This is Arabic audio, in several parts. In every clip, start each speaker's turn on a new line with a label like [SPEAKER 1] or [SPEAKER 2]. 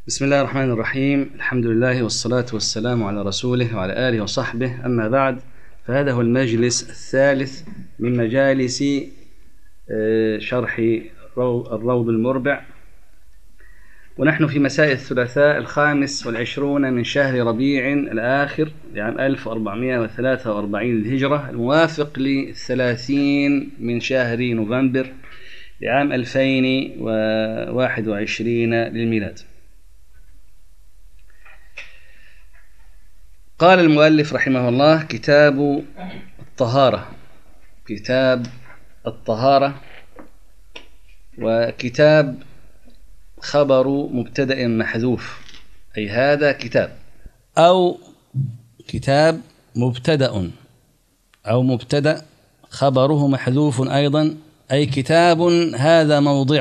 [SPEAKER 1] بسم الله الرحمن الرحيم. الحمد لله والصلاة والسلام على رسوله وعلى آله وصحبه، أما بعد، فهذا هو المجلس الثالث من مجالس شرح الروض المربع، ونحن في مساء الثلاثاء 25 من شهر ربيع الآخر لعام 1443 للهجرة، الموافق ل30 من شهر نوفمبر لعام 2021 للميلاد. قال المؤلف رحمه الله: كتاب الطهارة، وكتاب خبر مبتدأ محذوف، أي هذا كتاب، أو كتاب مبتدأ أو مبتدأ خبره محذوف أيضا، أي كتاب هذا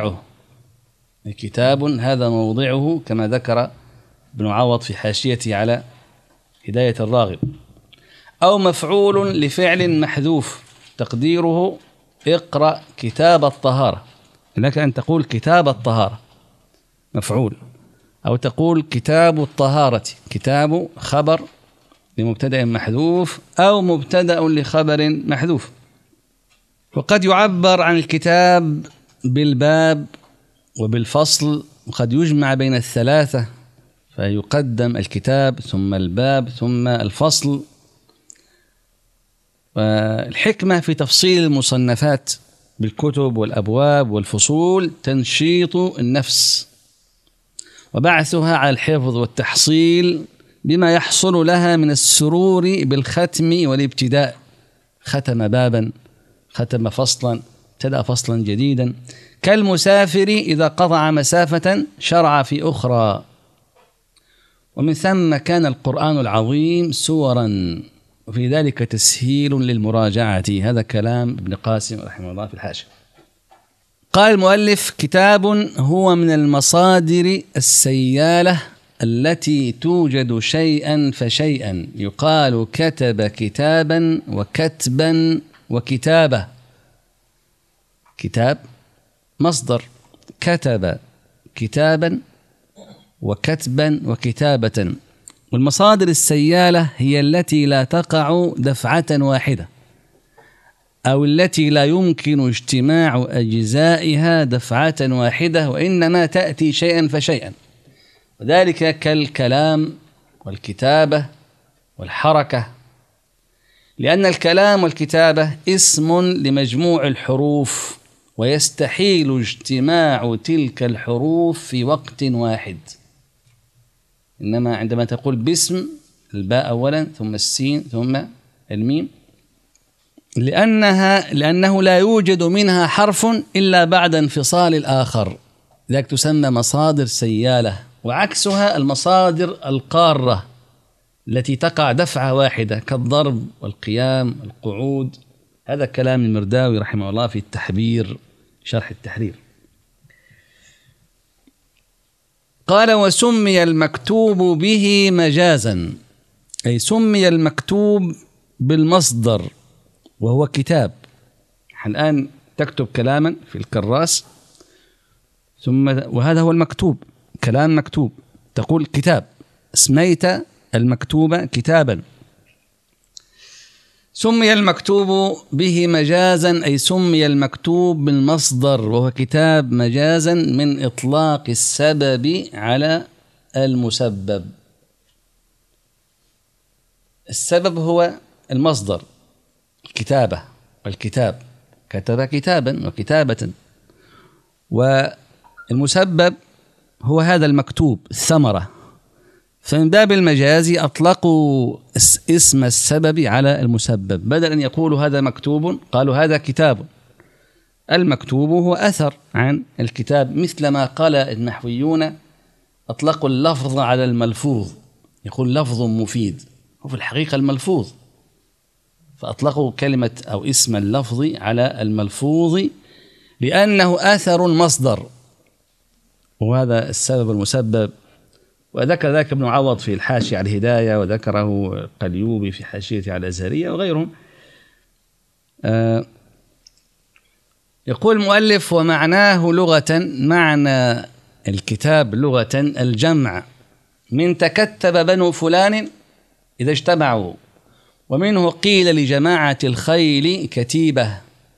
[SPEAKER 1] موضعه، كما ذكر ابن عوض في حاشيته على هداية الراغب، أو مفعول لفعل محذوف تقديره اقرأ كتاب الطهارة. لك أن تقول كتاب الطهارة مفعول، أو تقول كتاب الطهارة، كتاب خبر لمبتدأ محذوف أو مبتدأ لخبر محذوف. وقد يعبر عن الكتاب بالباب وبالفصل، وقد يجمع بين الثلاثة فيقدم الكتاب ثم الباب ثم الفصل. والحكمة في تفصيل المصنفات بالكتب والأبواب والفصول تنشيط النفس وبعثها على الحفظ والتحصيل بما يحصل لها من السرور بالختم والابتداء. ختم بابا، ختم فصلا، ابتدأ فصلا جديدا، كالمسافر إذا قطع مسافة شرع في أخرى. ومن ثم كان القرآن العظيم سورا، وفي ذلك تسهيل للمراجعة. هذا كلام ابن قاسم رحمه الله في الحاشية. قال المؤلف: كتاب هو من المصادر السيالة التي توجد شيئا فشيئا، يقال كتب كتابا وكتبا وكتابة. كتاب مصدر، كتب كتابا وكتبا وكتابة. والمصادر السيالة هي التي لا تقع دفعة واحدة، أو التي لا يمكن اجتماع أجزائها دفعة واحدة، وإنما تأتي شيئا فشيئا، وذلك كالكلام والكتابة والحركة، لأن الكلام والكتابة اسم لمجموع الحروف، ويستحيل اجتماع تلك الحروف في وقت واحد. إنما عندما تقول باسم، الباء أولا ثم السين ثم الميم، لأنه لا يوجد منها حرف إلا بعد انفصال الآخر، ذلك تسمى مصادر سيالة. وعكسها المصادر القارة التي تقع دفعة واحدة، كالضرب والقيام والقعود. هذا كلام المرداوي رحمه الله في التحبير، شرح التحرير. قال: وسمي المكتوب به مجازا، أي سمي المكتوب بالمصدر وهو كتاب. الآن تكتب كلاما في الكراس وهذا هو المكتوب، كلام مكتوب، تقول كتاب، سميت المكتوب كتابا. سمي المكتوب به مجازا، أي سمي المكتوب بالمصدر وهو كتاب مجازا من إطلاق السبب على المسبب. السبب هو المصدر، الكتابة والكتاب، كتب كتابا وكتابة، والمسبب هو هذا المكتوب، الثمرة. فمن باب المجاز أطلقوا اسم السبب على المسبب، بدل أن يقولوا هذا مكتوب قالوا هذا كتاب. المكتوب هو أثر عن الكتاب، مثل ما قال النحويون أطلقوا اللفظ على الملفوظ، يقول لفظ مفيد، وفي الحقيقة الملفوظ، فأطلقوا كلمة أو اسم اللفظ على الملفوظ لأنه أثر مصدر، وهذا السبب المسبب. وذكر ذلك ابن عوض في الحاشية على الهداية، وذكره قليوبي في حاشيته على الأزهرية وغيرهم. يقول المؤلف: ومعناه لغة، معنى الكتاب لغة الجمع، من تكتب بنو فلان إذا اجتمعوا، ومنه قيل لجماعة الخيل كتيبة،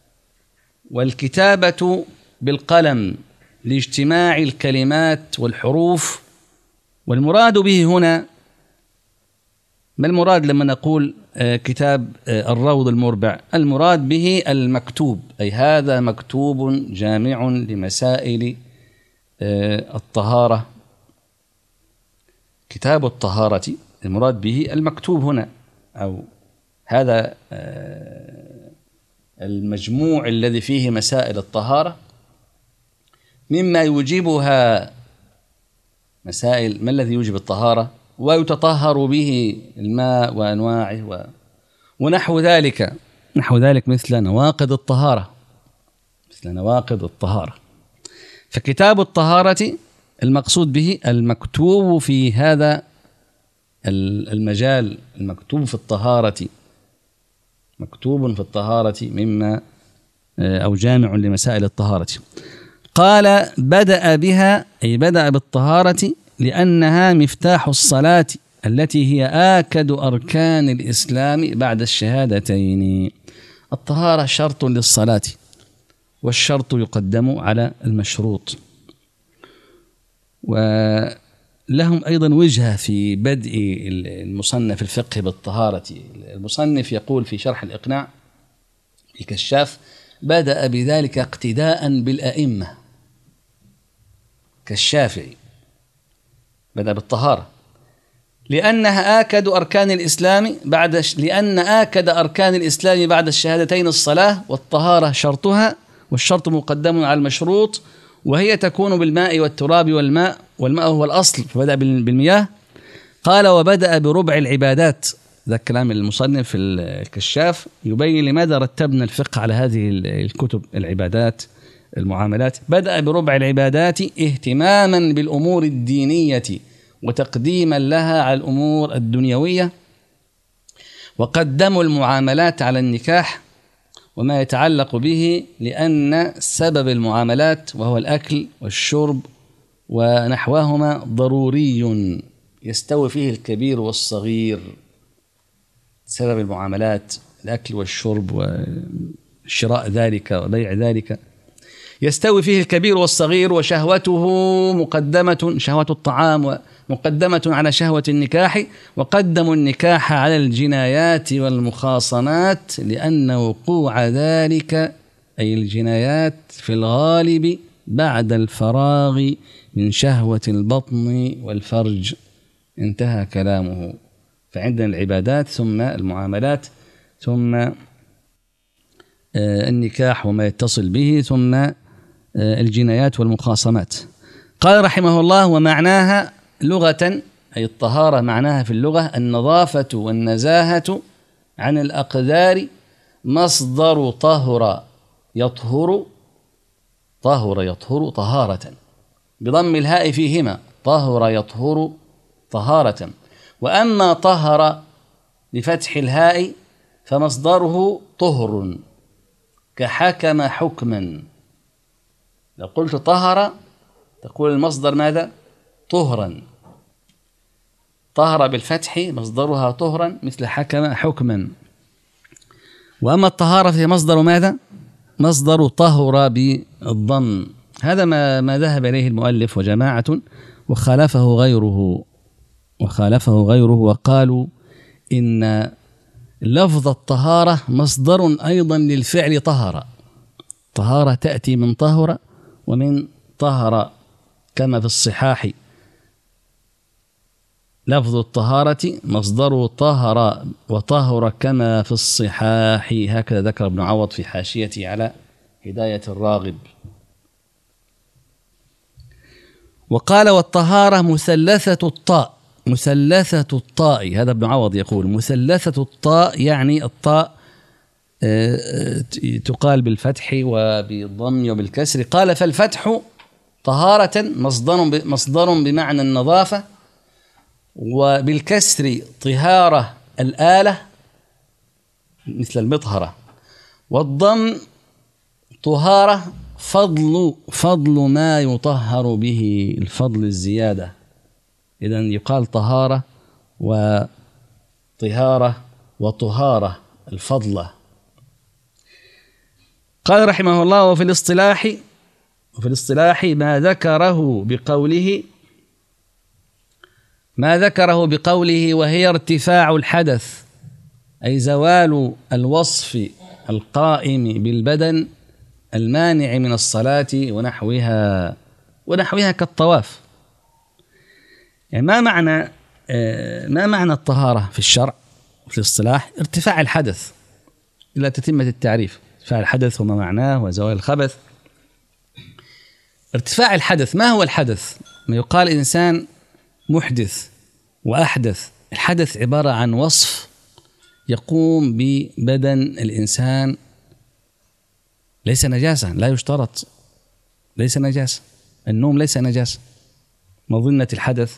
[SPEAKER 1] والكتابة بالقلم لاجتماع الكلمات والحروف. والمراد به هنا، ما المراد لما نقول كتاب الروض المربع؟ المراد به المكتوب، أي هذا مكتوب جامع لمسائل الطهارة. كتاب الطهارة المراد به المكتوب هنا، أو هذا المجموع الذي فيه مسائل الطهارة، مما يوجبها مسائل. ما الذي يوجب الطهارة ويتطهر به الماء وأنواعه ونحو ذلك، مثل نواقض الطهارة. فكتاب الطهارة المقصود به المكتوب في هذا المجال، المكتوب في الطهارة مما أو جامع لمسائل الطهارة. قال بدأ بها، أي بدأ بالطهارة، لأنها مفتاح الصلاة التي هي آكد أركان الإسلام بعد الشهادتين. الطهارة شرط للصلاة، والشرط يقدم على المشروط. ولهم أيضا وجهة في بدء المصنف الفقه بالطهارة. المصنف يقول في شرح الإقناع الكشاف: بدأ بذلك اقتداء بالأئمة، كالشافعي بدأ بالطهارة لأنها آكد أركان الإسلام لأن آكد أركان الإسلام بعد الشهادتين الصلاة، والطهارة شرطها، والشرط مقدم على المشروط، وهي تكون بالماء والتراب والماء هو الأصل، فبدأ بالمياه. قال: وبدأ بربع العبادات. ذا كلام المصنف في الكشاف يبين لماذا رتبنا الفقه على هذه الكتب: العبادات، المعاملات. بدأ بربع العبادات اهتماما بالأمور الدينية وتقديما لها على الأمور الدنيوية، وقدموا المعاملات على النكاح وما يتعلق به، لأن سبب المعاملات وهو الأكل والشرب ونحوهما ضروري يستوي فيه الكبير والصغير. سبب المعاملات الأكل والشرب وشراء ذلك وبيع ذلك، يستوي فيه الكبير والصغير، وشهوته مقدمة، شهوة الطعام مقدمة على شهوة النكاح، وقدموا النكاح على الجنايات والمخاصمات، لأن وقوع ذلك أي الجنايات في الغالب بعد الفراغ من شهوة البطن والفرج. انتهى كلامه. فعندنا العبادات، ثم المعاملات، ثم النكاح وما يتصل به، ثم الجنايات والمخاصمات. قال رحمه الله: ومعناها لغة، أي الطهارة معناها في اللغة النظافة والنزاهة عن الأقدار، مصدر طهر يطهر، طهارة، بضم الهاء فيهما، طهر يطهر طهارة. وأما طهر بفتح الهاء فمصدره طهر، كحكم حكما. لو قلت طهر تقول المصدر ماذا؟ طهرا. طهر بالفتح مصدرها طهرا، مثل حكم حكما. وأما الطهارة فهي مصدر ماذا؟ مصدر طهر بالضم. هذا ما ذهب إليه المؤلف وجماعة، وخالفه غيره، وقالوا إن لفظ الطهارة مصدر أيضا للفعل طهر. طهارة تأتي من طهر ومن طهر، كما في الصحاح لفظ الطهارة مصدر طهر وطهر كما في الصحاح. هكذا ذكر ابن عوض في حاشيته على هداية الراغب. وقال: والطهارة مثلثة الطاء. هذا ابن عوض يقول مثلثة الطاء، يعني الطاء تقال بالفتح وبالضم وبالكسر. قال: فالفتح طهارة مصدر بمعنى النظافة، وبالكسر طهارة الآلة مثل المطهرة، والضم طهارة فضل ما يطهر به، الفضل الزيادة. إذن يقال طهارة وطهارة وطهارة، الفضلة. قال رحمه الله: وفي الاصطلاح ما ذكره بقوله وهي ارتفاع الحدث، أي زوال الوصف القائم بالبدن المانع من الصلاة ونحوها كالطواف. يعني ما معنى الطهارة في الشرع وفي الاصطلاح؟ ارتفاع الحدث إلى تتمة التعريف. ارتفاع الحدث وما معناه وزوال الخبث. ارتفاع الحدث، ما هو الحدث؟ ما يقال إنسان محدث وأحدث. الحدث عبارة عن وصف يقوم ببدن الإنسان، ليس نجاسة، لا يشترط، ليس نجاسة. النوم ليس نجاسة، مظنة الحدث.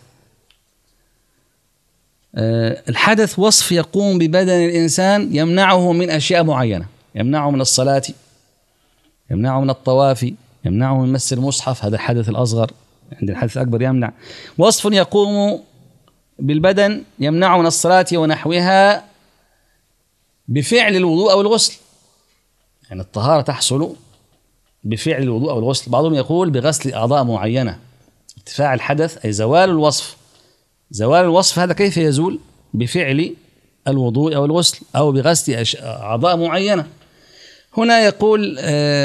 [SPEAKER 1] الحدث وصف يقوم ببدن الإنسان يمنعه من أشياء معينة، يمنعه من الصلاة، يمنعه من الطواف، يمنعه من مس المصحف، هذا الحدث الأصغر. عند الحدث الأكبر يمنع. وصف يقوم بالبدن يمنعه من الصلاة ونحوها بفعل الوضوء أو الغسل. يعني الطهارة تحصل بفعل الوضوء أو الغسل. بعضهم يقول بغسل أعضاء معينة. ارتفاع الحدث أي زوال الوصف. زوال الوصف هذا كيف يزول؟ بفعل الوضوء أو الغسل أو بغسل أعضاء معينة. هنا يقول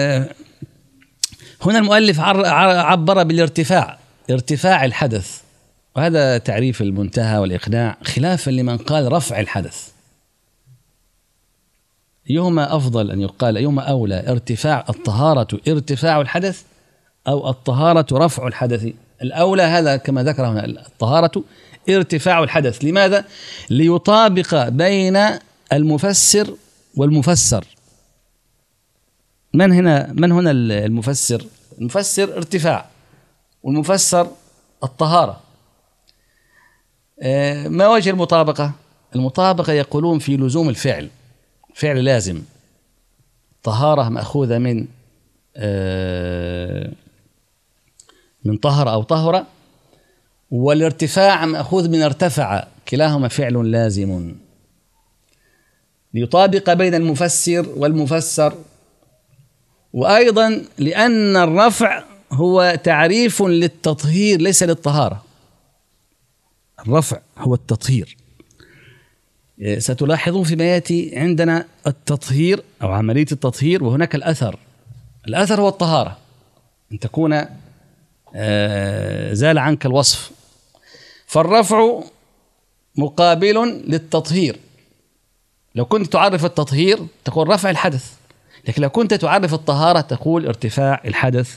[SPEAKER 1] هنا المؤلف عبر بالارتفاع، ارتفاع الحدث، وهذا تعريف المنتهى والإقناع، خلافا لمن قال رفع الحدث. أيهما أفضل أن يقال، أيهما أولى؟ ارتفاع الطهارة ارتفاع الحدث أو الطهارة رفع الحدث؟ الأولى هذا كما ذكر هنا، الطهارة ارتفاع الحدث. لماذا؟ ليطابق بين المفسر والمفسر. من هنا المفسر؟ المفسر ارتفاع، والمفسر الطهارة. ما وجه المطابقة؟ المطابقة يقولون في لزوم الفعل، فعل لازم. طهارة مأخوذة من طهر أو طهرة، والارتفاع مأخوذ من ارتفع، كلاهما فعل لازم. ليطابق بين المفسر والمفسر. وأيضا لأن الرفع هو تعريف للتطهير ليس للطهارة. الرفع هو التطهير. ستلاحظون فيما يأتي عندنا التطهير أو عملية التطهير، وهناك الأثر. الأثر هو الطهارة، أن تكون زال عنك الوصف. فالرفع مقابل للتطهير. لو كنت تعرف التطهير تقول رفع الحدث، لكن لو كنت تعرف الطهارة تقول ارتفاع الحدث.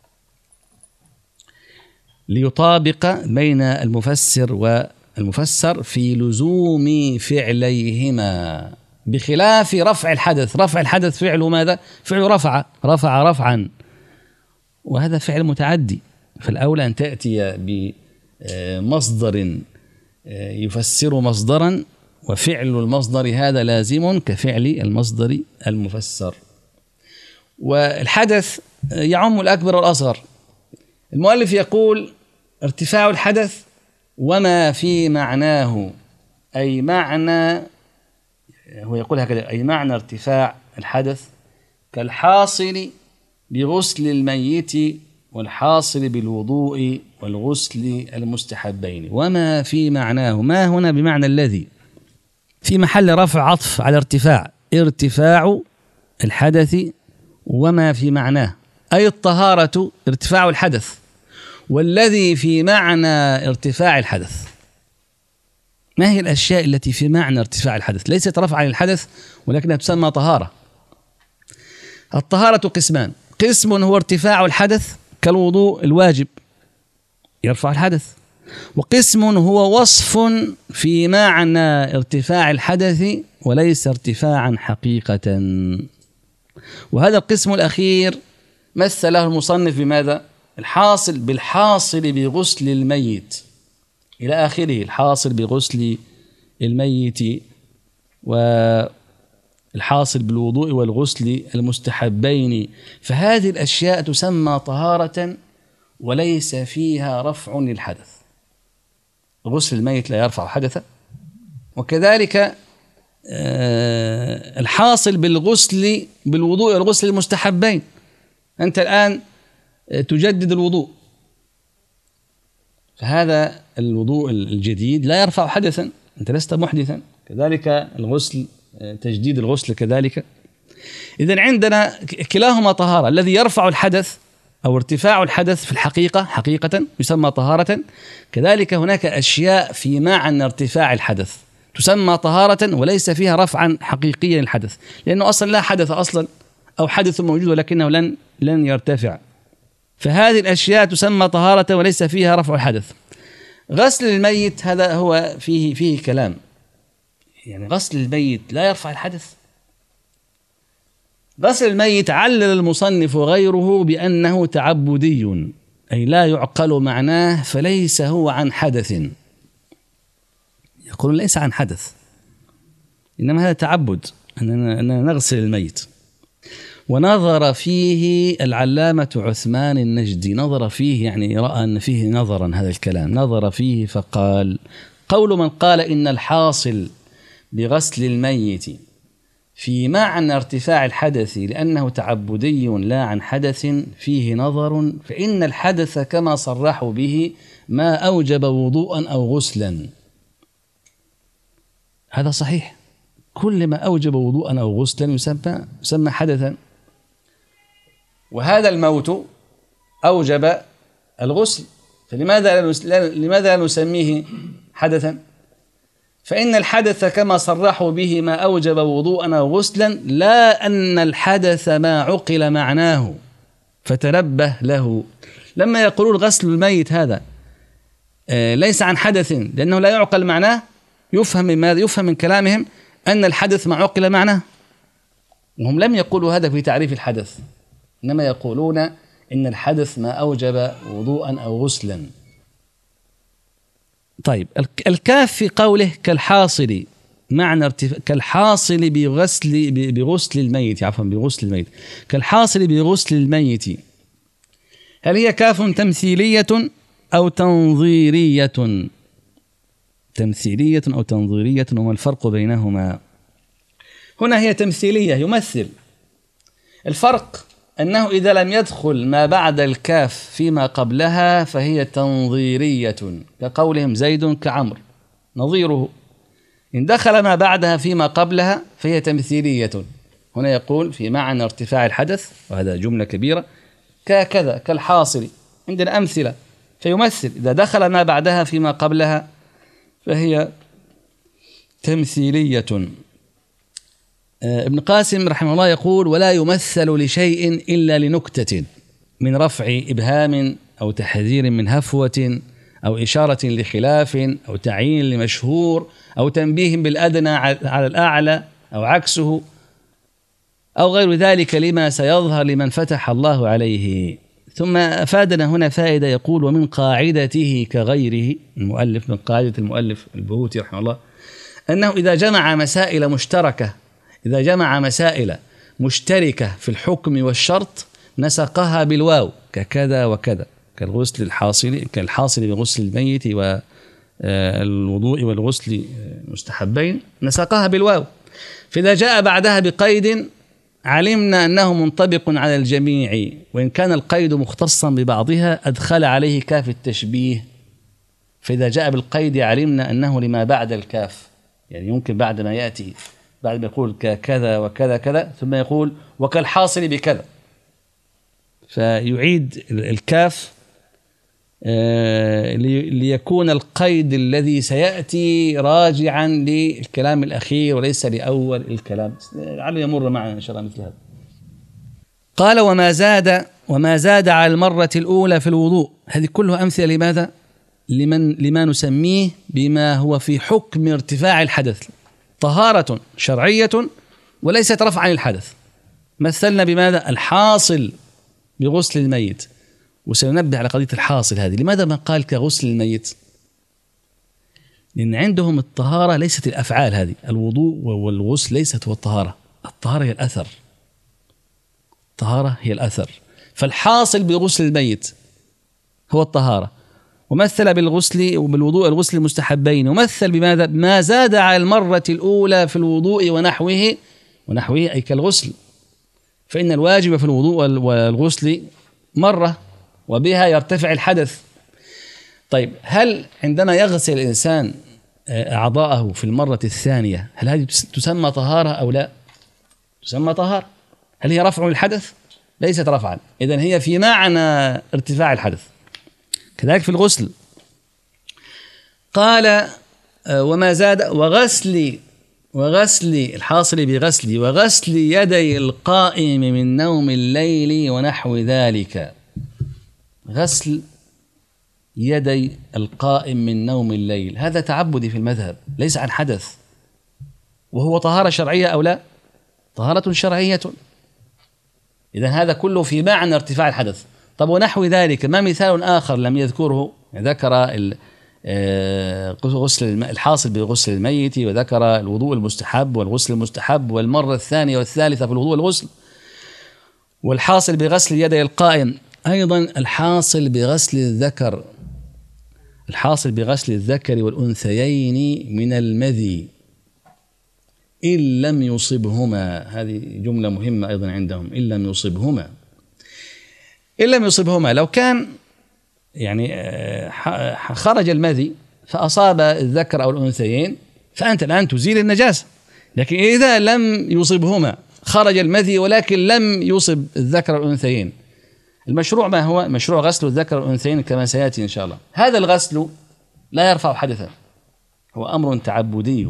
[SPEAKER 1] ليطابق بين المفسر والمفسر في لزوم فعليهما، بخلاف رفع الحدث. رفع الحدث فعله ماذا؟ فعل رفع رفعا، وهذا فعل متعدي. فالأولى أن تأتي بمصدر يفسر مصدرا، وفعل المصدر هذا لازم كفعل المصدر المفسر. والحدث يعم الأكبر والأصغر. المؤلف يقول ارتفاع الحدث وما في معناه، أي معنى، هو يقول هكذا، أي معنى ارتفاع الحدث كالحاصل بغسل الميت والحاصل بالوضوء والغسل المستحبين. وما في معناه، ما هنا بمعنى الذي، في محل رفع عطف على ارتفاع. ارتفاع الحدث وما في معناه، أي الطهارة ارتفاع الحدث، والذي في معنى ارتفاع الحدث. ما هي الأشياء التي في معنى ارتفاع الحدث؟ ليست رفعا للحدث ولكنها تسمى طهارة. الطهارة قسمان: قسم هو ارتفاع الحدث كالوضوء الواجب يرفع الحدث، وقسم هو وصف في معنى ارتفاع الحدث وليس ارتفاعا حقيقة. وهذا القسم الأخير مثله المصنف بماذا؟ بالحاصل بغسل الميت إلى آخره، الحاصل بغسل الميت. الحاصل بالوضوء والغسل المستحبين، فهذه الأشياء تسمى طهارة وليس فيها رفع للحدث. غسل الميت لا يرفع حدثا، وكذلك الحاصل بالوضوء والغسل المستحبين. أنت الآن تجدد الوضوء، فهذا الوضوء الجديد لا يرفع حدثا، أنت لست محدثا. كذلك الغسل، تجديد الغسل كذلك. إذن عندنا كلاهما طهارة. الذي يرفع الحدث أو ارتفاع الحدث في الحقيقة حقيقة يسمى طهارة، كذلك هناك أشياء في معنى ارتفاع الحدث تسمى طهارة وليس فيها رفعا حقيقيا للحدث، لأنه أصلا لا حدث أصلا، أو حدث موجود ولكنه لن يرتفع. فهذه الأشياء تسمى طهارة وليس فيها رفع الحدث. غسل الميت هذا هو فيه كلام، يعني غسل الميت لا يرفع الحدث. غسل الميت علل المصنف وغيره بأنه تعبدي، أي لا يعقل معناه، فليس هو عن حدث. يقولون ليس عن حدث، إنما هذا تعبد، أننا نغسل الميت. ونظر فيه العلامة عثمان النجدي، نظر فيه يعني رأى أن فيه نظرا، هذا الكلام نظر فيه فقال: قول من قال إن الحاصل بغسل الميت في معنى ارتفاع الحدث لأنه تعبدي لا عن حدث فيه نظر، فإن الحدث كما صرحوا به ما أوجب وضوءا أو غسلا. هذا صحيح، كل ما أوجب وضوءا أو غسلا يسمى حدثا. وهذا الموت أوجب الغسل، فلماذا لا نسميه حدثا؟ فإن الحدث كما صرحوا به ما أوجب وضوءا أو غسلا، لا أن الحدث ما عقل معناه فتنبه له. لما يقولون غسل الميت هذا ليس عن حدث لأنه لا يعقل معناه، يفهم من ماذا؟ يفهم من كلامهم أن الحدث ما عقل معناه، وهم لم يقولوا هذا في تعريف الحدث، إنما يقولون إن الحدث ما أوجب وضوءا أو غسلا. طيب، الكاف في قوله كالحاصل معنى كالحاصل بغسل الميت، عفوا بغسل الميت، كالحاصل بغسل الميت، هل هي كاف تمثيلية أو تنظيرية؟ تمثيلية أو تنظيرية، وما الفرق بينهما؟ هنا هي تمثيلية، يمثل. الفرق أنه إذا لم يدخل ما بعد الكاف فيما قبلها فهي تنظيرية، كقولهم زيد كعمر نظيره. إن دخل ما بعدها فيما قبلها فهي تمثيلية. هنا يقول في معنى ارتفاع الحدث، وهذا جملة كبيرة، كذا كالحاصل، عندنا أمثلة، فيمثل. إذا دخل ما بعدها فيما قبلها فهي تمثيلية. ابن قاسم رحمه الله يقول: ولا يمثل لشيء إلا لنكتة من رفع إبهام أو تحذير من هفوة أو إشارة لخلاف أو تعيين لمشهور أو تنبيه بالأدنى على الأعلى أو عكسه أو غير ذلك لما سيظهر لمن فتح الله عليه. ثم أفادنا هنا فائدة، يقول: ومن قاعدته كغيره، المؤلف من قاعدة المؤلف البهوتي رحمه الله، أنه إذا جمع مسائل مشتركة في الحكم والشرط نسقها بالواو، ككذا وكذا، كالحاصل بغسل الميت والوضوء والغسل مستحبين، نسقها بالواو. فإذا جاء بعدها بقيد علمنا أنه منطبق على الجميع، وإن كان القيد مختصا ببعضها أدخل عليه كاف التشبيه. فإذا جاء بالقيد علمنا أنه لما بعد الكاف، يعني يمكن بعد ما يأتي، بعد ما يقول كذا وكذا كذا ثم يقول وكالحاصل بكذا، فيعيد الكاف ليكون القيد الذي سيأتي راجعا للكلام الأخير وليس لأول الكلام، لعله يمر معنا إن شاء الله مثل هذا. قال: وما زاد على المرة الأولى في الوضوء. هذه كلها أمثلة لماذا؟ لما نسميه بما هو في حكم ارتفاع الحدث، طهارة شرعية وليست رفعا للحدث. مثلنا بماذا؟ الحاصل بغسل الميت، وسننبه على قضية الحاصل هذه. لماذا ما قال كغسل الميت؟ لأن عندهم الطهارة ليست الأفعال هذه، الوضوء والغسل ليست هو الطهارة. الطهارة هي الأثر، الطهارة هي الأثر. فالحاصل بغسل الميت هو الطهارة، ومثل بالغسل وبالوضوء الغسل المستحبين، ومثل بماذا؟ ما زاد على المرة الأولى في الوضوء ونحوه أي كالغسل، فإن الواجب في الوضوء والغسل مرة وبها يرتفع الحدث. طيب هل عندما يغسل الإنسان أعضاءه في المرة الثانية هل هذه تسمى طهارة أو لا؟ تسمى طهارة. هل هي رفع الحدث؟ ليست رفعا، إذن هي في معنى ارتفاع الحدث. كذلك في الغسل قال وما زاد وغسل الحاصل بغسل وغسل يدي القائم من نوم الليل ونحو ذلك. غسل يدي القائم من نوم الليل هذا تعبدي في المذهب، ليس عن حدث، وهو طهارة شرعية أو لا؟ طهارة شرعية. إذن هذا كله في معنى ارتفاع الحدث. طب ونحو ذلك ما مثال آخر لم يذكره؟ ذكر غسل الحاصل بغسل الميت، وذكر الوضوء المستحب والغسل المستحب والمرة الثانية والثالثة في الوضوء والغسل، والحاصل بغسل يدي القائم أيضا الحاصل بغسل الذكر، الحاصل بغسل الذكر والأنثيين من المذي إن لم يصبهما. هذه جملة مهمة أيضا عندهم، إن لم يصبهما. إن لم يصبهما لو كان يعني خرج المذي فأصاب الذكر أو الأنثيين فأنت الآن تزيل النجاسة، لكن إذا لم يصبهما خرج المذي ولكن لم يصب الذكر والأنثيين، المشروع ما هو؟ مشروع غسل الذكر والأنثيين كما سيأتي إن شاء الله. هذا الغسل لا يرفع حدثا، هو أمر تعبدي.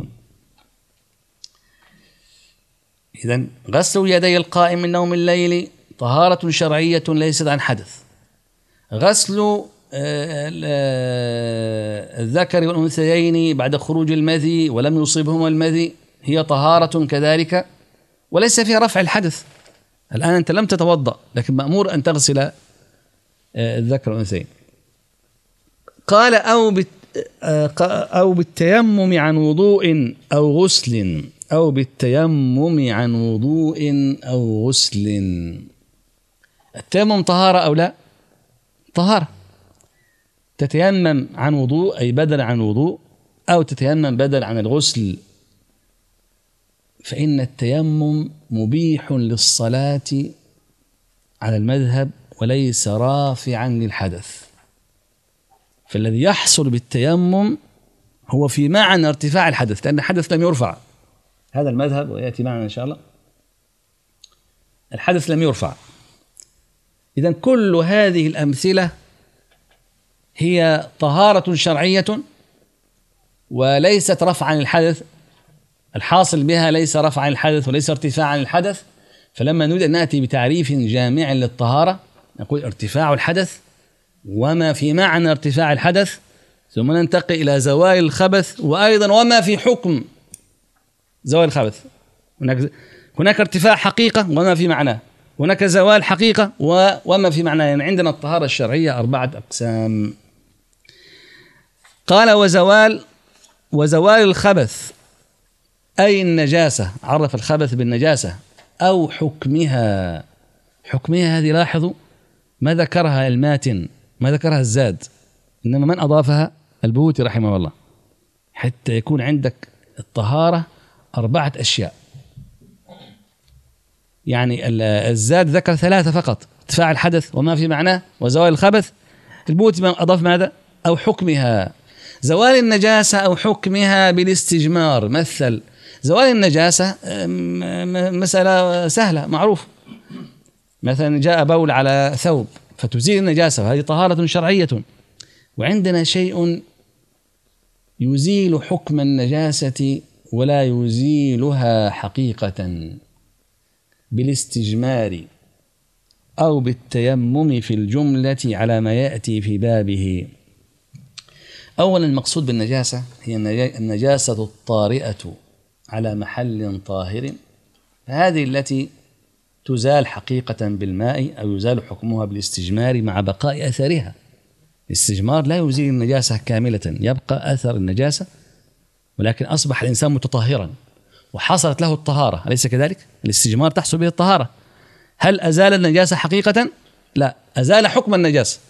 [SPEAKER 1] إذن غسل يدي القائم من نوم الليل طهارة شرعية ليست عن حدث. غسل الذكر والأنثيين بعد خروج المذي ولم يصيبهما المذي هي طهارة كذلك وليس فيها رفع الحدث. الآن أنت لم تتوضأ لكن مأمور أن تغسل الذكر والأنثيين. قال أو بالتيمم عن وضوء أو غسل، أو بالتيمم عن وضوء أو غسل. التيمم طهارة أو لا؟ طهارة. تتيمم عن وضوء أي بدل عن وضوء، أو تتيمم بدل عن الغسل، فإن التيمم مبيح للصلاة على المذهب وليس رافعا للحدث. فالذي يحصل بالتيمم هو في معنى ارتفاع الحدث، لأن الحدث لم يرفع. هذا المذهب ويأتي معنا إن شاء الله. الحدث لم يرفع. إذن كل هذه الأمثلة هي طهارة شرعية وليست رفعا للحدث، الحاصل بها ليس رفعا للحدث وليس ارتفاعا للحدث. فلما نريد أن نأتي بتعريف جامع للطهارة نقول ارتفاع الحدث وما في معنى ارتفاع الحدث، ثم ننتقل إلى زوال الخبث وأيضا وما في حكم زوال الخبث. هناك ارتفاع حقيقة وما في معناه، هناك زوال حقيقة وما في معناه. يعني عندنا الطهارة الشرعية 4 أقسام. قال وزوال الخبث أي النجاسة، عرف الخبث بالنجاسة أو حكمها. حكمها هذه لاحظوا ما ذكرها الماتن، ما ذكرها الزاد، إنما من أضافها البوتي رحمه الله، حتى يكون عندك الطهارة 4 أشياء. يعني الزاد ذكر 3 فقط، ارتفاع الحدث وما في معناه وزوال الخبث. البوتي أضاف ماذا؟ أو حكمها. زوال النجاسة أو حكمها بالاستجمار. مثل زوال النجاسة مسألة سهلة معروف، مثلا جاء بول على ثوب فتزيل النجاسة وهذه طهارة شرعية. وعندنا شيء يزيل حكم النجاسة ولا يزيلها حقيقة بالاستجمار أو بالتيمم في الجملة على ما يأتي في بابه. أولا المقصود بالنجاسة هي النجاسة الطارئة على محل طاهر، هذه التي تزال حقيقة بالماء أو يزال حكمها بالاستجمار مع بقاء أثرها. الاستجمار لا يزيل النجاسة كاملة، يبقى أثر النجاسة ولكن أصبح الإنسان متطهرا. وحصلت له الطهارة، أليس كذلك؟ الاستجمار تحصل به الطهارة. هل أزال النجاسة حقيقة؟ لا، أزال حكم النجاسة.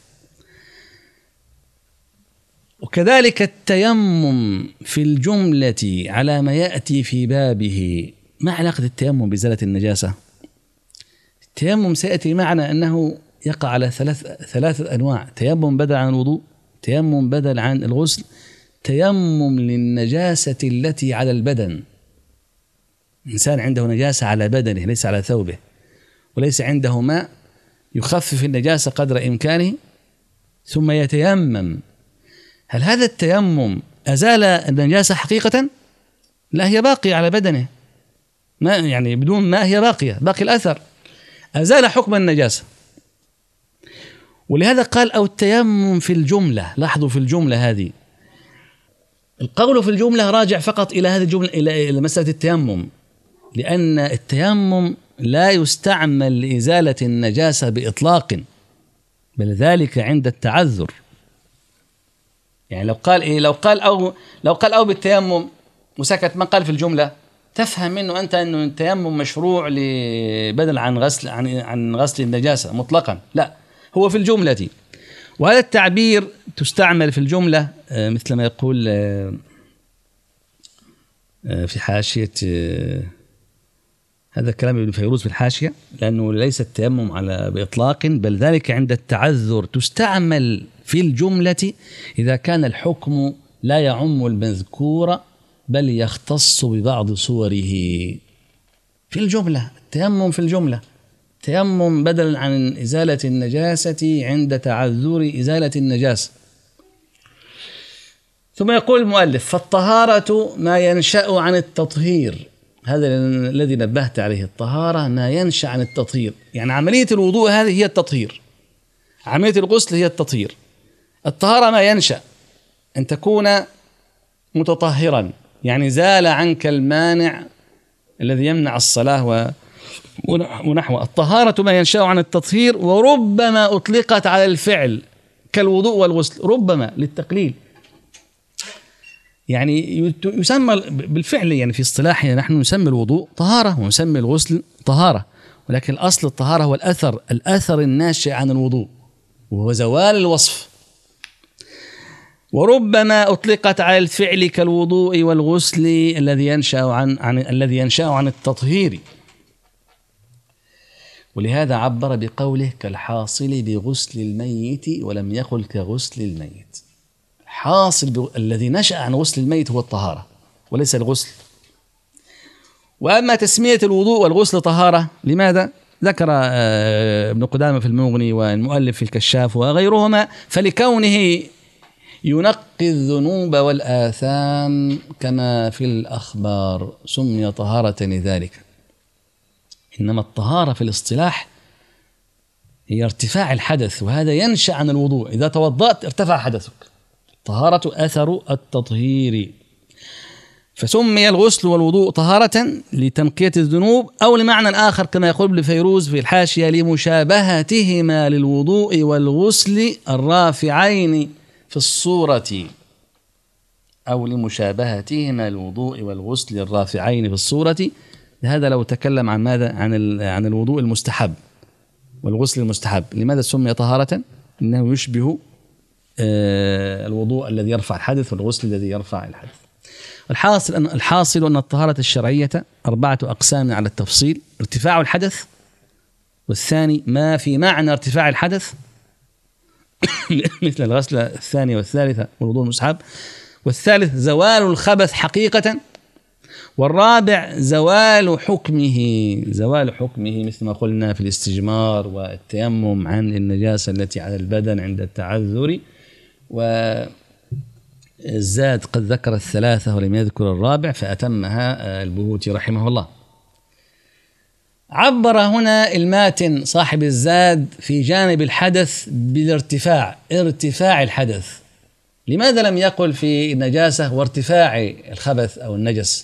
[SPEAKER 1] وكذلك التيمم في الجملة على ما يأتي في بابه. ما علاقة التيمم بإزالة النجاسة؟ التيمم سيأتي معنا أنه يقع على ثلاثة أنواع: تيمم بدل عن الوضوء، تيمم بدل عن الغسل، تيمم للنجاسة التي على البدن. إنسان عنده نجاسة على بدنه ليس على ثوبه، وليس عنده ماء يخفف النجاسة قدر إمكانه، ثم يتيمم. هل هذا التيمم أزال النجاسة حقيقة؟ لا، هي باقية على بدنه، ما يعني بدون ماء هي باقي الأثر، أزال حكم النجاسة. ولهذا قال أو التيمم في الجملة. لاحظوا في الجملة هذه، القول في الجملة راجع فقط إلى هذه الجملة، إلى مسألة التيمم، لأن التيمم لا يستعمل لإزالة النجاسة بإطلاق، بل ذلك عند التعذر. يعني لو قال أو بالتيمم وسكت، ما قال في الجملة، تفهم منه أنت أنه التيمم مشروع بدل عن غسل النجاسة مطلقا. لا، هو في الجملة. وهذا التعبير تستعمل في الجملة مثل ما يقول في حاشية هذا الكلام ابن فيروز في الحاشية، لأنه ليس التيمم على بإطلاق، بل ذلك عند التعذر. تستعمل في الجملة إذا كان الحكم لا يعم المذكور بل يختص ببعض صوره. في الجملة، التيمم في الجملة، تيمم بدل عن إزالة النجاسة عند تعذر إزالة النجاسة. ثم يقول المؤلف: فالطهارة ما ينشأ عن التطهير. هذا الذي نبهت عليه، الطهارة ما ينشأ عن التطهير، يعني عملية الوضوء هذه هي التطهير، عملية الغسل هي التطهير. الطهارة ما ينشأ أن تكون متطهرا، يعني زال عنك المانع الذي يمنع الصلاة ونحو. الطهارة ما ينشأ عن التطهير، وربما أطلقت على الفعل كالوضوء والغسل، ربما للتقليل، يعني يسمى بالفعل. يعني في اصطلاحنا نحن نسمي الوضوء طهارة ونسمي الغسل طهارة، ولكن أصل الطهارة هو الأثر الناشئ عن الوضوء، وهو زوال الوصف. وربما أطلقت على الفعل كالوضوء والغسل الذي ينشأ عن التطهير. ولهذا عبر بقوله كالحاصل بغسل الميت، ولم يقل كغسل الميت. الحاصل الذي نشأ عن غسل الميت هو الطهارة وليس الغسل. وأما تسمية الوضوء والغسل طهارة، لماذا؟ ذكر ابن قدامة في المغني والمؤلف في الكشاف وغيرهما، فلكونه ينقي الذنوب والآثام كما في الأخبار سمي طهارة لذلك. إنما الطهارة في الاصطلاح هي ارتفاع الحدث، وهذا ينشأ عن الوضوء. إذا توضأت ارتفع حدثك. طهارة أثر التطهير. فسمي الغسل والوضوء طهارة لتنقية الذنوب، أو لمعنى آخر كما يقول ابن فيروز في الحاشية: لمشابهتهما للوضوء والغسل الرافعين في الصورة، أو لمشابهتهما للوضوء والغسل الرافعين في الصورة. هذا لو تكلم عن ماذا؟ عن الوضوء المستحب والغسل المستحب. لماذا سمي طهارة؟ إنه يشبه الوضوء الذي يرفع الحدث والغسل الذي يرفع الحدث. الحاصل أن الطهارة الشرعية 4 أقسام على التفصيل: ارتفاع الحدث، والثاني ما في معنى ارتفاع الحدث مثل الغسلة الثانية والثالثة والوضوء المستحب، والثالث زوال الخبث حقيقة، والرابع زوال حكمه مثل ما قلنا في الاستجمار والتيمم عن النجاسة التي على البدن عند التعذر. والزاد قد ذكر 3 ولم يذكر الرابع، فأتمها البهوتي رحمه الله. عبر هنا الماتن صاحب الزاد في جانب الحدث ارتفاع الحدث. لماذا لم يقل في النجاسة وارتفاع الخبث أو النجس؟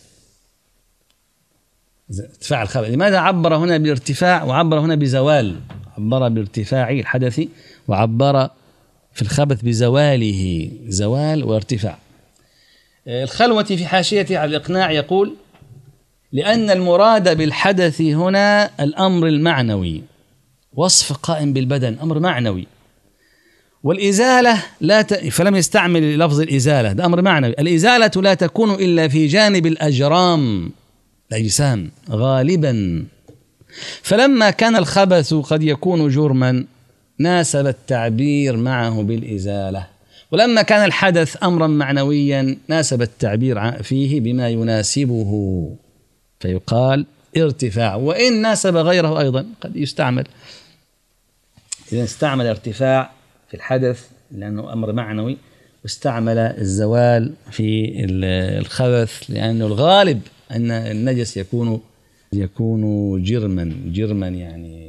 [SPEAKER 1] ارتفاع الخبث. لماذا عبر هنا بالارتفاع وعبر هنا بزوال؟ عبر بارتفاع الحدث وعبر في الخبث بزواله، زوال وارتفاع. الخلوة في حاشيته على الإقناع يقول: لأن المراد بالحدث هنا الأمر المعنوي، وصف قائم بالبدن، أمر معنوي. والإزالة فلم يستعمل لفظ الإزالة، ده أمر معنوي. الإزالة لا تكون إلا في جانب الأجرام، الأجسام غالبا. فلما كان الخبث قد يكون جرما ناسب التعبير معه بالإزالة، ولما كان الحدث أمرا معنويا ناسب التعبير فيه بما يناسبه، فيقال ارتفاع. وإن ناسب غيره أيضا قد يستعمل، إذا استعمل ارتفاع في الحدث لأنه أمر معنوي، واستعمل الزوال في الخبث لأنه الغالب أن النجس يكون جرما يعني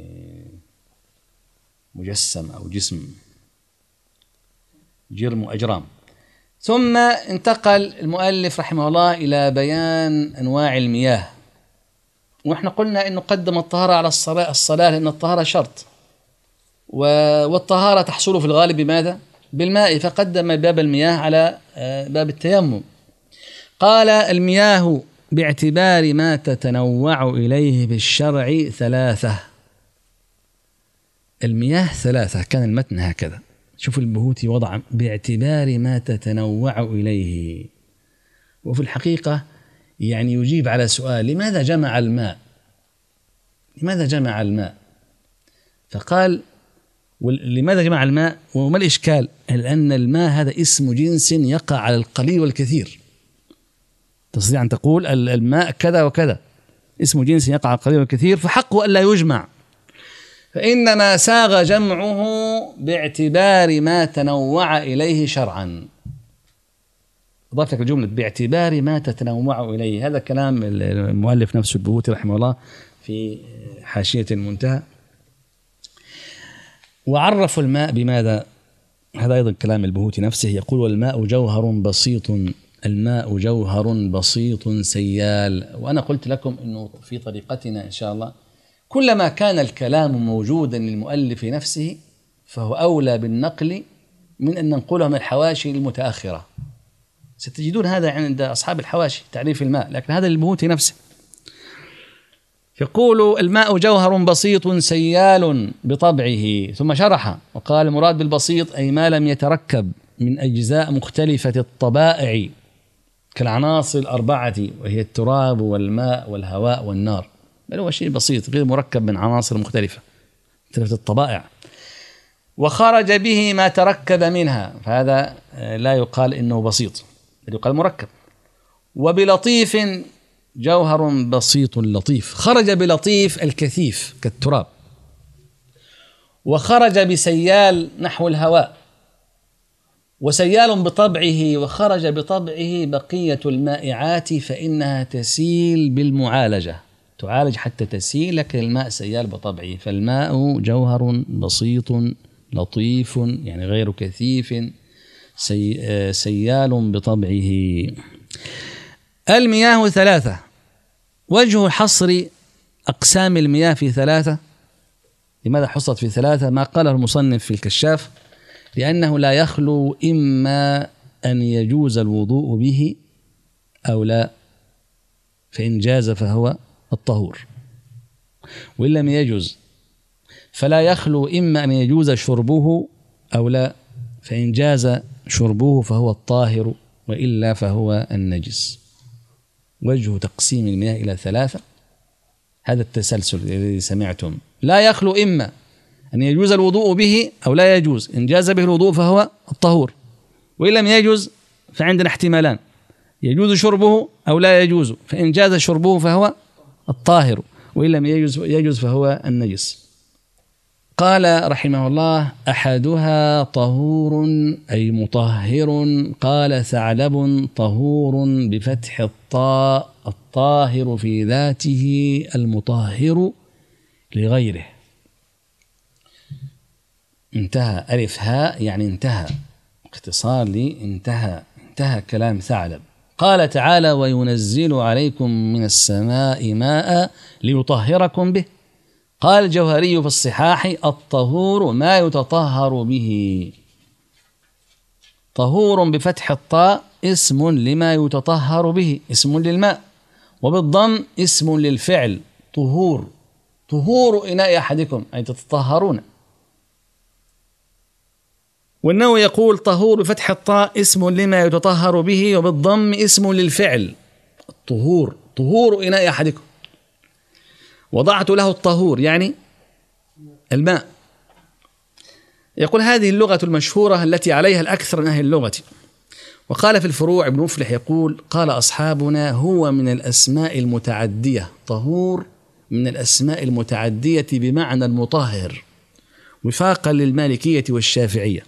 [SPEAKER 1] مجسم أو جسم، جرم وأجرام. ثم انتقل المؤلف رحمه الله إلى بيان أنواع المياه. وإحنا قلنا أنه قدم الطهارة على الصلاة لأن الطهارة شرط، والطهارة تحصل في الغالب بماذا؟ بالماء، فقدم باب المياه على باب التيمم. قال: المياه باعتبار ما تتنوع إليه بالشرع ثلاثة. المياه ثلاثة، كان المتن هكذا. شوف البهوتي وضع باعتبار ما تتنوع إليه، وفي الحقيقة يعني يجيب على سؤال: لماذا جمع الماء؟ لماذا جمع الماء؟ فقال: لماذا جمع الماء؟ وما الإشكال؟ لأن الماء هذا اسم جنس يقع على القليل والكثير. تستطيع أن تقول الماء كذا وكذا، اسم جنس يقع على القليل والكثير، فحقه ألا يجمع. فإنما ساغ جمعه باعتبار ما تنوع إليه شرعا. أضاف لك الجملة باعتبار ما تتنوع إليه، هذا كلام المؤلف نفسه البهوتي رحمه الله في حاشية المنتهى. وعرفوا الماء بماذا؟ هذا أيضا كلام البهوتي نفسه، يقول: والماء جوهر بسيط، الماء جوهر بسيط سيال. وأنا قلت لكم أنه في طريقتنا إن شاء الله كلما كان الكلام موجودا للمؤلف نفسه فهو أولى بالنقل من أن ننقله من الحواشي المتأخرة. ستجدون هذا عند أصحاب الحواشي تعريف الماء، لكن هذا للبهوتي نفسه. يقول: الماء جوهر بسيط سيال بطبعه، ثم شرح وقال: المراد بالبسيط أي ما لم يتركب من أجزاء مختلفة الطبائع كالعناصر الأربعة، وهي التراب والماء والهواء والنار، بل هو شيء بسيط غير مركب من عناصر مختلفة الطبائع. وخرج به ما تركب منها، فهذا لا يقال إنه بسيط بل يقال مركب. وبلطيف جوهر بسيط لطيف، خرج بلطيف الكثيف كالتراب. وخرج بسيال نحو الهواء، وسيال بطبعه، وخرج بطبعه بقية المائعات فإنها تسيل بالمعالجة، تعالج حتى تسيل، لكن الماء سيال بطبعه. فالماء جوهر بسيط لطيف يعني غير كثيف سيال بطبعه. المياه ثلاثة. وجه حصر أقسام المياه في ثلاثة. لماذا حصرت في ثلاثة؟ ما قاله المصنف في الكشاف: لأنه لا يخلو إما أن يجوز الوضوء به أو لا، فإن جاز فهو الطهور، وإن لم يجوز فلا يخلو إما أن يجوز شربه أو لا، فإن جاز شربه فهو الطاهر، وإلا فهو النجس. وجه تقسيم المياه إلى ثلاثة هذا التسلسل الذي سمعتم: لا يخلو إما أن يجوز الوضوء به أو لا يجوز، إن جاز به الوضوء فهو الطهور، وإن لم يجوز فعندنا احتمالان: يجوز شربه أو لا يجوز، فإن جاز شربه فهو الطاهر، وإن لم يجوز فهو النجس. قال رحمه الله: أحدها طهور أي مطهر. قال ثعلب: طهور بفتح الطاء، الطاهر في ذاته المطهر لغيره. انتهى، ألف هاء يعني انتهى، اختصار لي انتهى كلام ثعلب. قال تعالى: وينزل عليكم من السماء ماء ليطهركم به. قال الجوهري في الصحاح: الطهور ما يتطهر به. طهور بفتح الطاء اسم لما يتطهر به، اسم للماء، وبالضم اسم للفعل طهور، طهور إناء أحدكم أي تتطهرون. والنووي يقول طهور بفتح الطاء اسم لما يتطهر به، وبالضم اسم للفعل الطهور، طهور إناء أحدكم. وضعت له الطهور يعني الماء. يقول هذه اللغة المشهورة التي عليها الأكثر من أهل اللغة. وقال في الفروع ابن مفلح يقول قال أصحابنا هو من الأسماء المتعدية، طهور من الأسماء المتعدية بمعنى المطهر، وفاقا للمالكية والشافعية.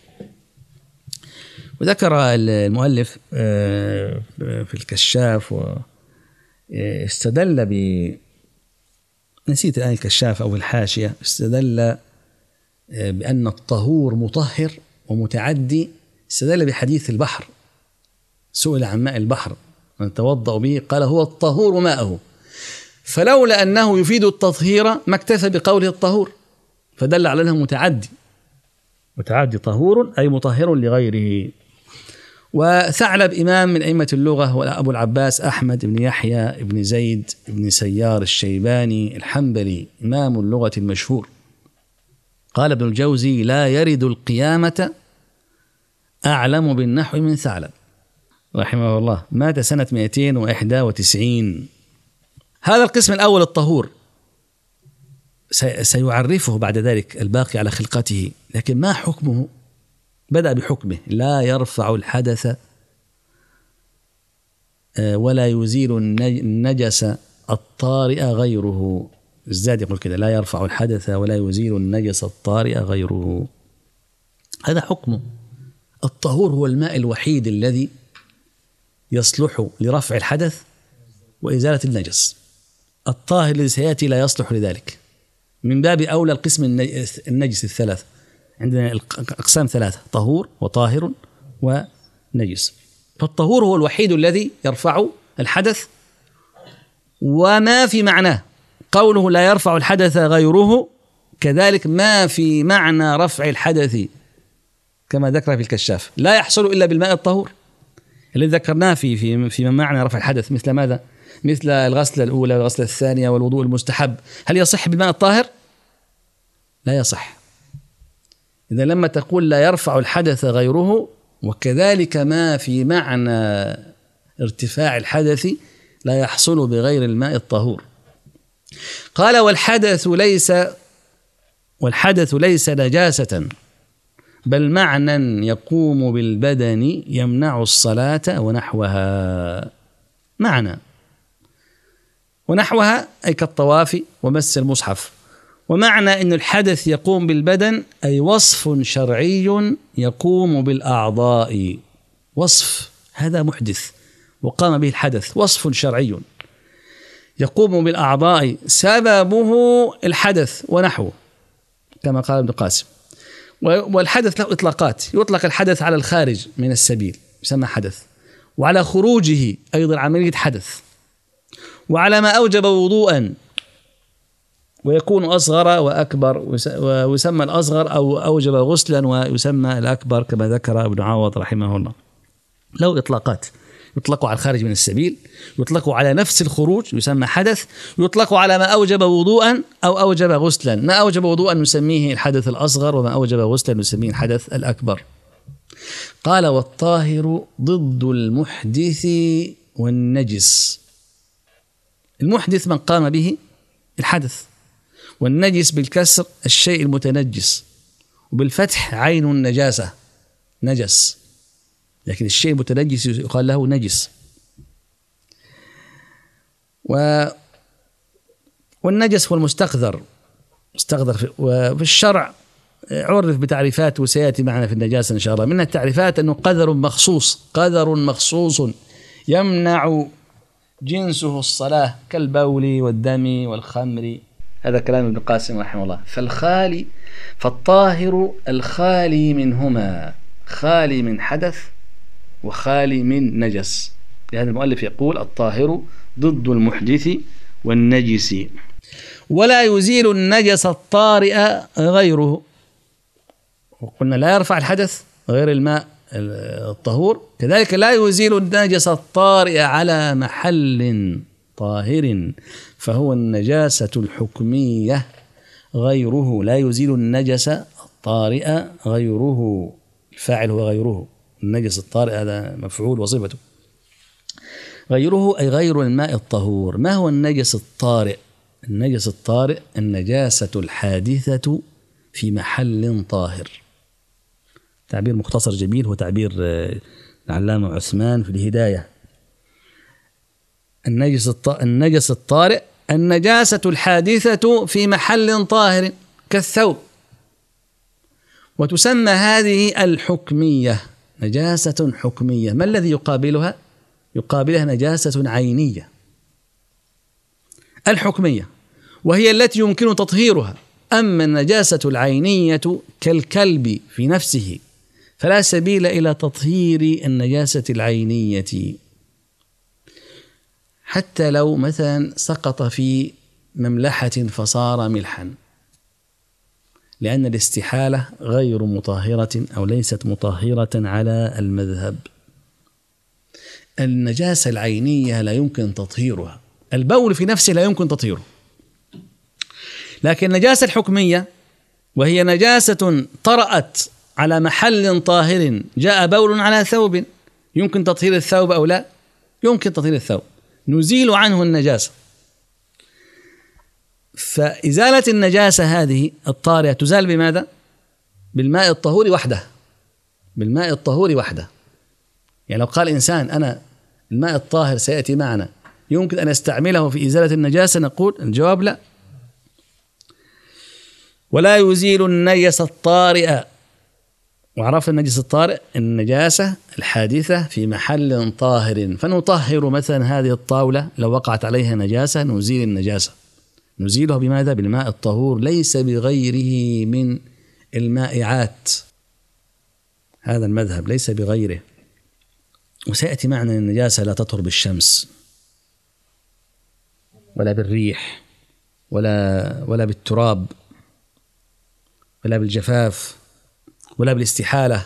[SPEAKER 1] وذكر المؤلف في الكشاف واستدل نسيت الآن الكشاف أو الحاشية، استدل بأن الطهور مطهر ومتعدي، استدل بحديث البحر، سئل عن ماء البحر من توضأ به قال هو الطهور ماءه، فلولا أنه يفيد التطهير ما اكتفى بقوله الطهور، فدل على أنه متعدي، متعدي طهور أي مطهر لغيره. وثعلب إمام من أئمة اللغة هو أبو العباس أحمد بن يحيى بن زيد بن سيار الشيباني الحنبلي إمام اللغة المشهور. قال ابن الجوزي لا يرد القيامة أعلم بالنحو من ثعلب رحمه الله، مات سنة 291. هذا القسم الأول الطهور سيعرفه بعد ذلك الباقي على خلقته، لكن ما حكمه؟ بدأ بحكمه لا يرفع الحدث ولا يزيل النجس الطارئ غيره. الزاد يقول كده لا يرفع الحدث ولا يزيل النجس الطارئ غيره، هذا حكمه. الطهور هو الماء الوحيد الذي يصلح لرفع الحدث وإزالة النجس، الطاهر الذي سيأتي لا يصلح لذلك. من باب أولى القسم النجس الثلاث، عندنا أقسام ثلاثة طهور وطاهر ونجس، فالطهور هو الوحيد الذي يرفع الحدث وما في معناه، قوله لا يرفع الحدث غيره كذلك ما في معنى رفع الحدث كما ذكر في الكشاف لا يحصل إلا بالماء الطهور الذي ذكرناه في معنى رفع الحدث، مثل ماذا؟ مثل الغسلة الأولى والغسلة الثانية والوضوء المستحب، هل يصح بالماء الطاهر؟ لا يصح. إذا لما تقول لا يرفع الحدث غيره وكذلك ما في معنى ارتفاع الحدث لا يحصل بغير الماء الطهور. قال والحدث ليس نجاسة بل معنى يقوم بالبدن يمنع الصلاة ونحوها. معنى ونحوها أي كالطواف ومس المصحف، ومعنى أن الحدث يقوم بالبدن أي وصف شرعي يقوم بالأعضاء، وصف هذا محدث وقام به الحدث، وصف شرعي يقوم بالأعضاء سببه الحدث ونحوه كما قال ابن قاسم. والحدث له إطلاقات، يطلق الحدث على الخارج من السبيل يسمى حدث، وعلى خروجه أيضا عملية حدث، وعلى ما أوجب وضوءا ويكون أصغر وأكبر ويسمى الأصغر، أو أوجب غسلا ويسمى الأكبر كما ذكر ابن عوض رحمه الله. له إطلاقات، يطلق على الخارج من السبيل، يطلق على نفس الخروج يسمى حدث، يطلق على ما أوجب وضوءا أو أوجب غسلا، ما أوجب وضوءا نسميه الحدث الأصغر، وما أوجب غسلا نسميه الحدث الأكبر. قال والطاهر ضد المحدث والنجس. المحدث من قام به الحدث، والنجس بالكسر الشيء المتنجس، وبالفتح عين النجاسة نجس، لكن الشيء المتنجس يقال له نجس. والنجس هو المستقذر، وفي الشرع عرف بتعريفات وسيأتي معنا في النجاسة إن شاء الله. منها التعريفات أنه قذر مخصوص يمنع جنسه الصلاة كالبول والدم والخمر، هذا كلام ابن قاسم رحمه الله. فالطاهر الخالي منهما، خالي من حدث وخالي من نجس، لهذا المؤلف يقول الطاهر ضد المحدث والنجس. ولا يزيل النجس الطارئ غيره، وقلنا لا يرفع الحدث غير الماء الطهور، كذلك لا يزيل النجس الطارئ على محل طاهر فهو النجاسة الحكمية غيره، لا يزيل النجس الطارئ غيره، الفاعل هو غيره، النجس الطارئ هذا مفعول وصفته، غيره أي غير الماء الطهور. ما هو النجس الطارئ؟ النجس الطارئ النجاسة الحادثة في محل طاهر. تعبير مختصر جميل، هو تعبير العلامة عثمان في الهداية. النجس الطارئ النجاسة الحادثة في محل طاهر كالثوب، وتسمى هذه الحكمية، نجاسة حكمية. ما الذي يقابلها؟ يقابلها نجاسة عينية الحكمية، وهي التي يمكن تطهيرها. أما النجاسة العينية كالكلب في نفسه فلا سبيل إلى تطهير النجاسة العينية، حتى لو مثلا سقط في مملحة فصار ملحا، لأن الاستحالة غير مطهرة أو ليست مطهرة على المذهب. النجاسة العينية لا يمكن تطهيرها، البول في نفسه لا يمكن تطهيره، لكن النجاسة الحكمية وهي نجاسة طرأت على محل طاهر، جاء بول على ثوب، يمكن تطهير الثوب أو لا؟ يمكن تطهير الثوب، نزيل عنه النجاسة. فإزالة النجاسة هذه الطارئة تزال بماذا؟ بالماء الطهور وحده، بالماء الطهور وحده. يعني لو قال إنسان أنا الماء الطاهر سيأتي معنا يمكن أن استعمله في إزالة النجاسة، نقول الجواب لا. ولا يزيل النجس الطارئ. وعرف النجس الطارئ النجاسة الحادثة في محل طاهر، فنطهر مثلا هذه الطاولة لو وقعت عليها نجاسة، نزيل النجاسة، نزيلها بماذا؟ بالماء الطهور، ليس بغيره من المائعات. هذا المذهب ليس بغيره. وسيأتي معنا النجاسة لا تطهر بالشمس ولا بالريح ولا بالتراب ولا بالجفاف ولا بالاستحالة،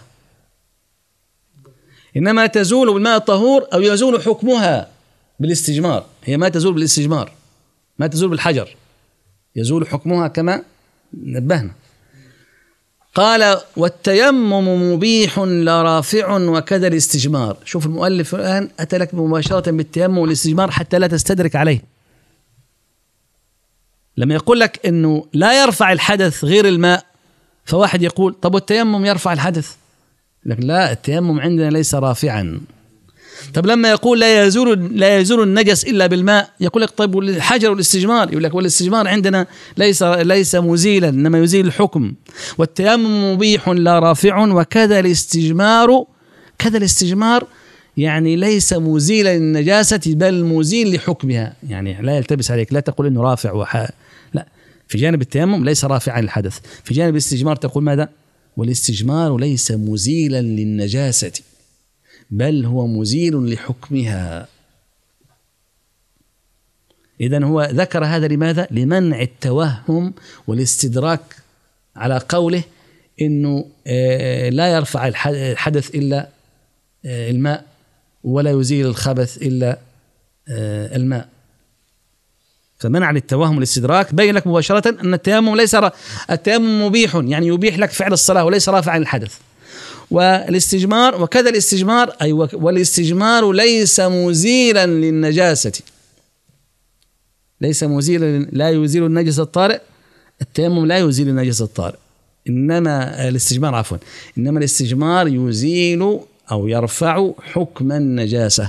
[SPEAKER 1] إنما تزول بالماء الطهور أو يزول حكمها بالاستجمار. هي ما تزول بالاستجمار، ما تزول بالحجر، يزول حكمها كما نبهنا. قال والتيمم مبيح لا رافع وكذا الاستجمار. شوف المؤلف الآن أتى لك مباشرة بالتيمم والاستجمار حتى لا تستدرك عليه. لما يقول لك أنه لا يرفع الحدث غير الماء، فواحد يقول طب والتيمم يرفع الحدث؟ لكن لا، التيمم عندنا ليس رافعا. طب لما يقول لا يزول النجس إلا بالماء، يقول لك طيب والحجر والاستجمار؟ يقول لك والاستجمار عندنا ليس مزيلا إنما يزيل الحكم. والتيمم مبيح لا رافع وكذا الاستجمار. كذا الاستجمار يعني ليس مزيلا للنجاسة بل مزيل لحكمها. يعني لا يلتبس عليك، لا تقول إنه رافع لا، في جانب التيمم ليس رافعا للحدث، في جانب الاستجمار تقول ماذا؟ والاستجمار ليس مزيلا للنجاسة بل هو مزيل لحكمها. إذن هو ذكر هذا لماذا؟ لمنع التوهم والاستدراك على قوله إنه لا يرفع الحدث إلا الماء ولا يزيل الخبث إلا الماء. فمنع للتوهم والاستدراك، بين لك مباشرة أن التيمم التيمم مبيح، يعني يبيح لك فعل الصلاة وليس رافعا للحدث. والاستجمار وكذا الاستجمار أي والاستجمار ليس مزيلا للنجاسة، ليس مزيلا، لا يزيل النجس الطارئ. التيمم لا يزيل النجس الطارئ، إنما الاستجمار عفوا، إنما الاستجمار يزيل أو يرفع حكم النجاسة.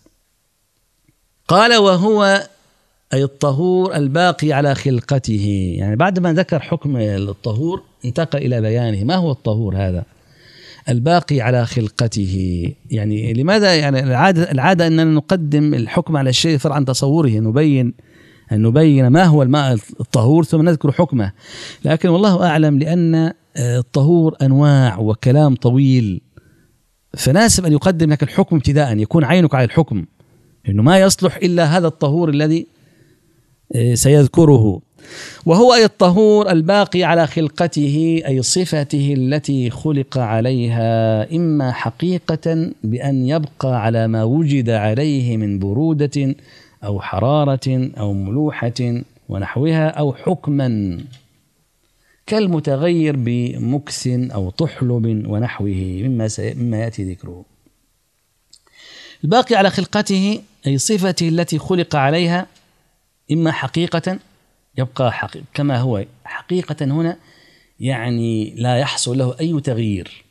[SPEAKER 1] قال وهو أي الطهور الباقي على خلقته. يعني بعد ما ذكر حكم الطهور انتقل إلى بيانه. ما هو الطهور هذا الباقي على خلقته؟ يعني لماذا؟ يعني العادة أننا نقدم الحكم على الشيء فرع عن تصوره، نبين ما هو الماء الطهور ثم نذكر حكمه. لكن والله أعلم لأن الطهور أنواع وكلام طويل، فناسب أن يقدم لك الحكم ابتداء، يكون عينك على الحكم، إنه ما يصلح إلا هذا الطهور الذي سيذكره. وهو أي الطهور الباقي على خلقته أي صفته التي خلق عليها، إما حقيقة بأن يبقى على ما وجد عليه من برودة أو حرارة أو ملوحة ونحوها، أو حكما كالمتغير بمكث أو طحلب ونحوه مما يأتي ذكره. الباقي على خلقته أي صفته التي خلق عليها، إما حقيقة يبقى كما هو حقيقة، هنا يعني لا يحصل له أي تغيير،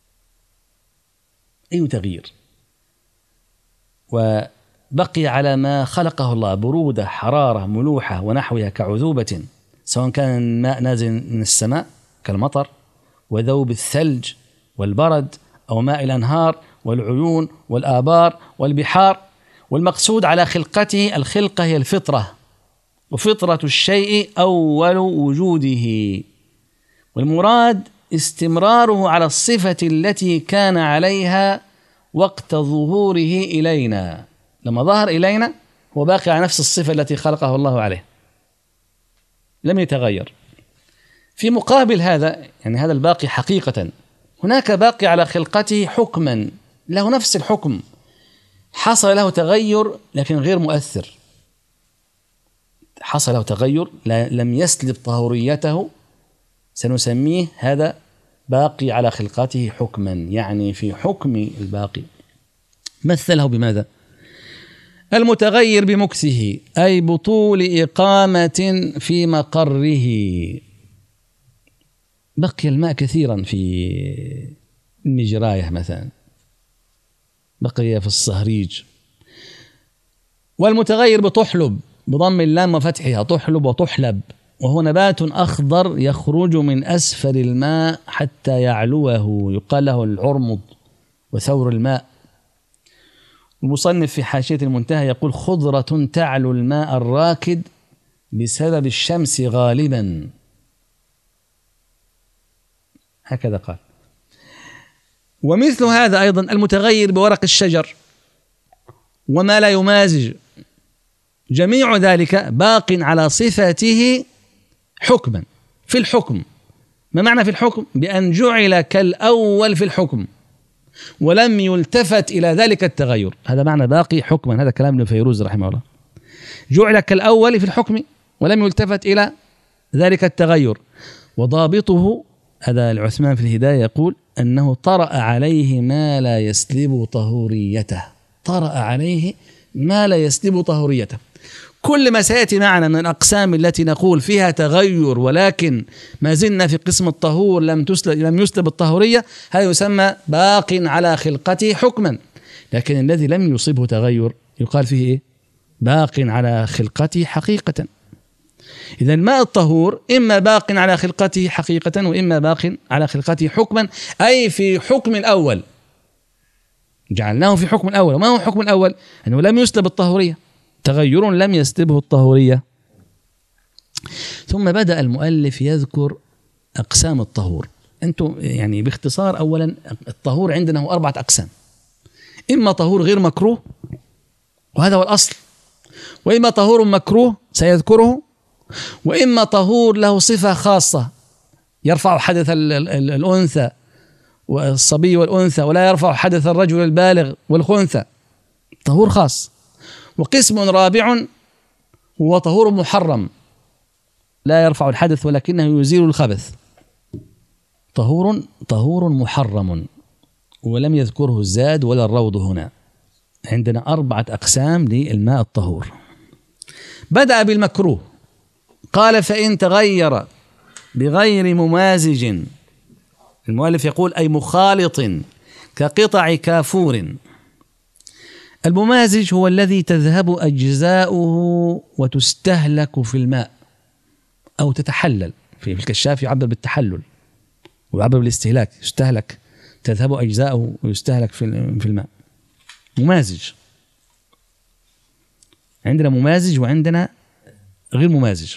[SPEAKER 1] وبقي على ما خلقه الله، برودة حرارة ملوحة ونحوها كعذوبة، سواء كان الماء نازل من السماء كالمطر وذوب الثلج والبرد، أو ماء الأنهار والعيون والآبار والبحار. والمقصود على خلقته، الخلقة هي الفطرة، وفطرة الشيء أول وجوده، والمراد استمراره على الصفة التي كان عليها وقت ظهوره إلينا. لما ظهر إلينا هو باقي على نفس الصفة التي خلقه الله عليه، لم يتغير. في مقابل هذا، يعني هذا الباقي حقيقة، هناك باقي على خلقته حكما له نفس الحكم، حصل له تغير لكن غير مؤثر، حصل له تغير لم يسلب طهوريته، سنسميه هذا باقي على خلقته حكما، يعني في حكم الباقي. مثله بماذا؟ المتغير بمكثه، أي بطول إقامة في مقره. بقي الماء كثيرا في المجراية مثلا، بقي في الصهريج. والمتغير بطحلب بضم اللام وفتحها، طحلب وطحلب، وهو نبات أخضر يخرج من أسفل الماء حتى يعلوه، يقال له العرمض وثور الماء. المصنف في حاشية المنتهى يقول: خضرة تعلو الماء الراكد بسبب الشمس غالبا، هكذا قال. ومثل هذا أيضا المتغير بورق الشجر وما لا يمازج، جميع ذلك باق على صفته حكما. في الحكم، ما معنى في الحكم؟ بأن جعل كالأول في الحكم ولم يلتفت إلى ذلك التغير، هذا معنى باقي حكما. هذا كلام ابن فيروز رحمه الله، جعل كالأول في الحكم ولم يلتفت إلى ذلك التغير. وضابطه، هذا العثمان في الهداية يقول أنه طرأ عليه ما لا يسلب طهوريته، طرأ عليه ما لا يسلب طهوريته. كل ما سيأتي معنا من الأقسام التي نقول فيها تغير ولكن ما زلنا في قسم الطهور لم يسلب الطهورية، هذا يسمى باق على خلقته حكما. لكن الذي لم يصبه تغير يقال فيه إيه؟ باق على خلقته حقيقة. إذا الماء الطهور إما باق على خلقته حقيقة وإما باق على خلقته حكما، أي في حكم الأول، جعلناه في حكم الأول. وما هو حكم الأول؟ أنه لم يسلب الطهورية، تغير لم يسلبه الطهورية. ثم بدأ المؤلف يذكر أقسام الطهور. أنتم يعني باختصار، أولا الطهور عندنا هو 4 أقسام: إما طهور غير مكروه وهذا هو الأصل، وإما طهور مكروه سيذكره، وإما طهور له صفة خاصة يرفع حدث الأنثى والصبي والأنثى ولا يرفع حدث الرجل البالغ والخنثى، طهور خاص. وقسم رابع هو طهور محرم لا يرفع الحدث ولكنه يزيل الخبث، طهور محرم، ولم يذكره الزاد ولا الروض هنا. عندنا 4 أقسام للماء الطهور. بدأ بالمكروه، قال: فإن تغير بغير ممازج، المؤلف يقول أي مخالط، كقطع كافور. الممازج هو الذي تذهب أجزاؤه وتستهلك في الماء أو تتحلل، في الكشاف يعبر بالتحلل ويعبر بالاستهلاك، يستهلك، تذهب أجزاؤه ويستهلك في الماء. ممازج، عندنا ممازج وعندنا غير ممازج،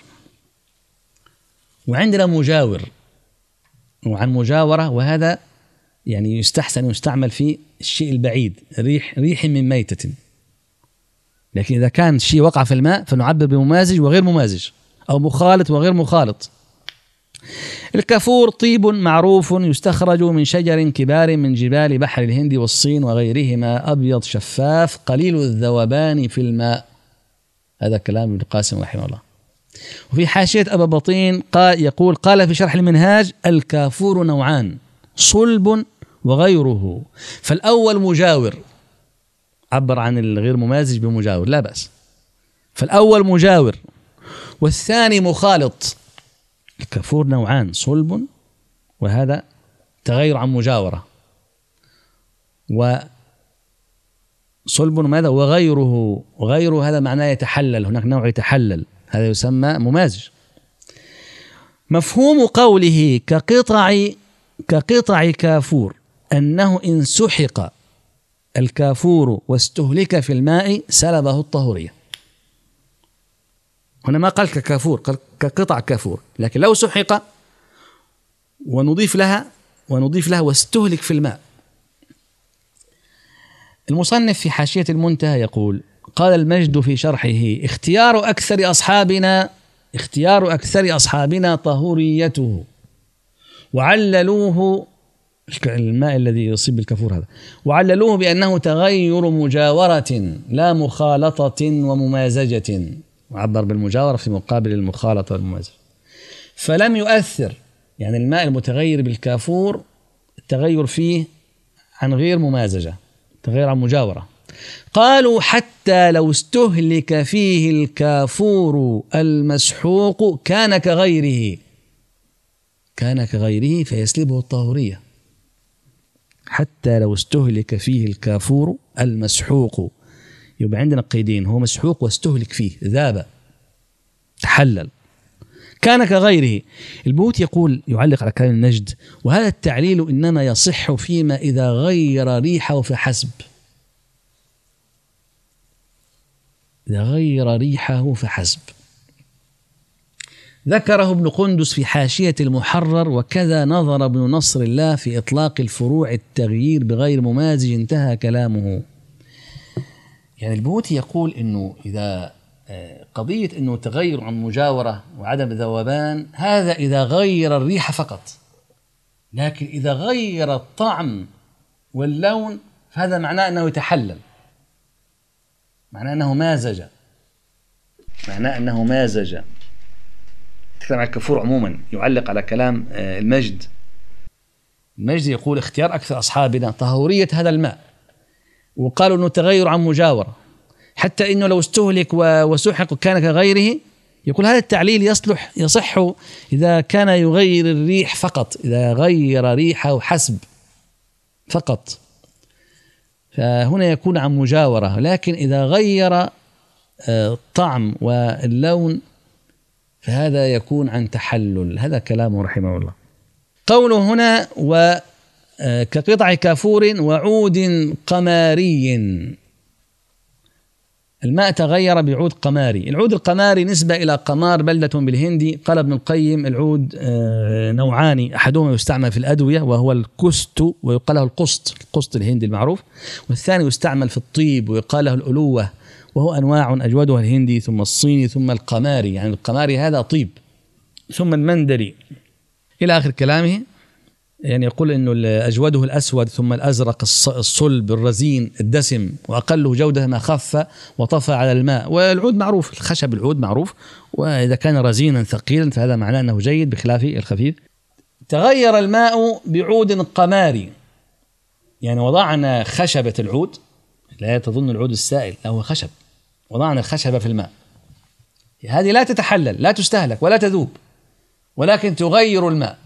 [SPEAKER 1] وعندنا مجاور وعن مجاورة، وهذا يعني يستحسن يستعمل في الشيء البعيد، ريح من ميتة. لكن إذا كان شيء وقع في الماء فنعبر بممازج وغير ممازج، أو مخالط وغير مخالط. الكافور طيب معروف يستخرج من شجر كبار من جبال بحر الهند والصين وغيرهما، أبيض شفاف قليل الذوبان في الماء. هذا كلام ابن القاسم رحمه الله. وفي حاشية أبا بطين قال في شرح المنهاج: الكافور نوعان، صلب وغيره. فالأول مجاور، عبر عن الغير ممازج بمجاور، لا بأس. فالأول مجاور، والثاني مخالط. الكافور نوعان، صلب، وهذا تغير عن مجاورة، وصلب ماذا؟ وغيره هذا معناه يتحلل، هناك نوع يتحلل، هذا يسمى ممازج. مفهوم قوله كقطع كافور أنه إن سحق الكافور واستهلك في الماء سلبه الطهورية. هنا ما قال ككافور، قال كقطع كافور، لكن لو سحق ونضيف لها واستهلك في الماء. المصنف في حاشية المنتهى يقول: قال المجد في شرحه: اختيار أكثر أصحابنا طهوريته، وعللوه الماء الذي يصيب بالكافور هذا، وعللوه بأنه تغير مجاورة لا مخالطة وممازجة، وعبر بالمجاورة في مقابل المخالطة والممازجة. فلم يؤثر، يعني الماء المتغير بالكافور التغير فيه عن غير ممازجة، تغير عن مجاورة. قالوا: حتى لو استهلك فيه الكافور المسحوق كان كغيره فيسلبه الطهورية. حتى لو استهلك فيه الكافور المسحوق، يبقى عندنا قيدين: هو مسحوق واستهلك فيه، ذاب، تحلل، كان كغيره. البهوت يقول، يعلق على كلام النجد: وهذا التعليل إنما يصح فيما إذا غير ريحه فحسب. إذا غير ريحه فحسب. ذكره ابن قندس في حاشية المحرر، وكذا نظر ابن نصر الله في إطلاق الفروع التغيير بغير ممازج، انتهى كلامه. يعني البهوتي يقول إنه إذا قضية إنه تغير عن مجاورة وعدم ذوبان، هذا إذا غير الريح فقط، لكن إذا غير الطعم واللون فهذا معناه أنه يتحلل، معناه أنه مازج. تكلم عن الكفور عموما، يعلق على كلام المجد يقول: اختيار أكثر أصحابنا طهورية هذا الماء، وقالوا أنه تغير عن مجاورة، حتى إنه لو استهلك وسحق كان كغيره. يقول هذا التعليل يصح إذا كان يغير الريح فقط، إذا غير ريحه حسب فقط، فهنا يكون عن مجاورة. لكن إذا غير الطعم واللون فهذا يكون عن تحلل. هذا كلامه رحمه الله. قوله هنا: كقطع كافور وعود قماري، الماء تغير بعود قماري. العود القماري نسبة إلى قمار بلدة بالهندي. قال ابن القيم: العود نوعان، أحدهما يستعمل في الأدوية وهو الكست، ويقال له القسط الهندي المعروف، والثاني يستعمل في الطيب ويقال له الألوة، وهو أنواع أجودها الهندي ثم الصيني ثم القماري، يعني القماري هذا طيب، ثم المندري، إلى آخر كلامه. يعني يقول إنه أجوده الأسود ثم الأزرق الصلب الرزين الدسم، وأقله جودة ما خف وطفى على الماء. والعود معروف، الخشب العود معروف، وإذا كان رزينا ثقيلا فهذا معناه أنه جيد بخلاف الخفيف. تغير الماء بعود قماري، يعني وضعنا خشبة العود، لا تظن العود السائل، هو خشب، وضعنا الخشبة في الماء، هذه لا تتحلل، لا تستهلك ولا تذوب، ولكن تغير الماء.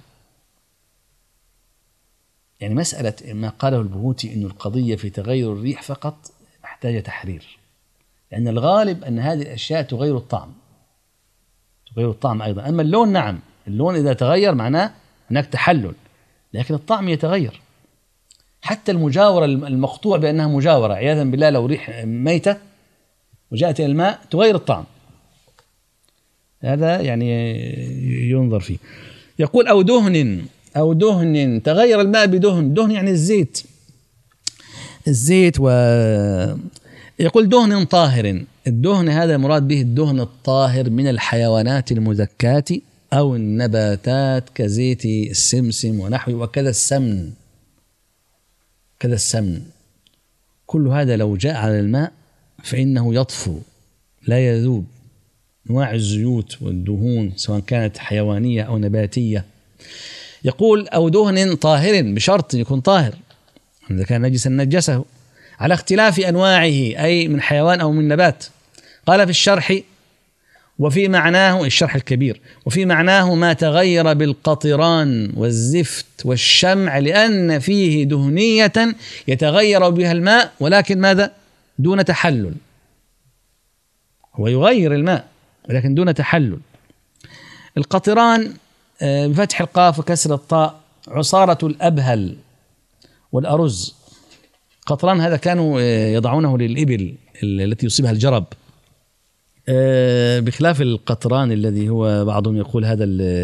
[SPEAKER 1] يعني مسألة ما قاله البهوتي إنه القضية في تغير الريح فقط محتاجة تحرير، لأن الغالب أن هذه الأشياء تغير الطعم أيضا. أما اللون نعم، اللون إذا تغير معناه هناك تحلل، لكن الطعم يتغير. حتى المجاورة المقطوع بأنها مجاورة عياذا بالله، لو ريح ميتة وجاءت إلى الماء تغير الطعم، هذا يعني ينظر فيه. يقول: أو دهن تغير الماء بدهن يعني الزيت يقول دهن طاهر. الدهن هذا المراد به الدهن الطاهر من الحيوانات المزكاة أو النباتات كزيت السمسم ونحوه، وكذا السمن. كل هذا لو جاء على الماء فإنه لا يذوب، أنواع الزيوت والدهون سواء كانت حيوانية أو نباتية. يقول أو دهن طاهر، بشرط يكون طاهر، إذا كان نجسا نجسه، على اختلاف أنواعه أي من حيوان أو من نبات. قال في الشرح وفي معناه، الشرح الكبير، وفي معناه ما تغير بالقطران والزفت والشمع، لأن فيه دهنية يتغير بها الماء، ولكن ماذا؟ دون تحلل. هو يغير الماء ولكن دون تحلل. القطران بفتح القاف وكسر الطاء، عصارة الأبهل والأرز. قطران هذا كانوا يضعونه للإبل التي يصيبها الجرب، بخلاف القطران الذي هو بعضهم يقول هذا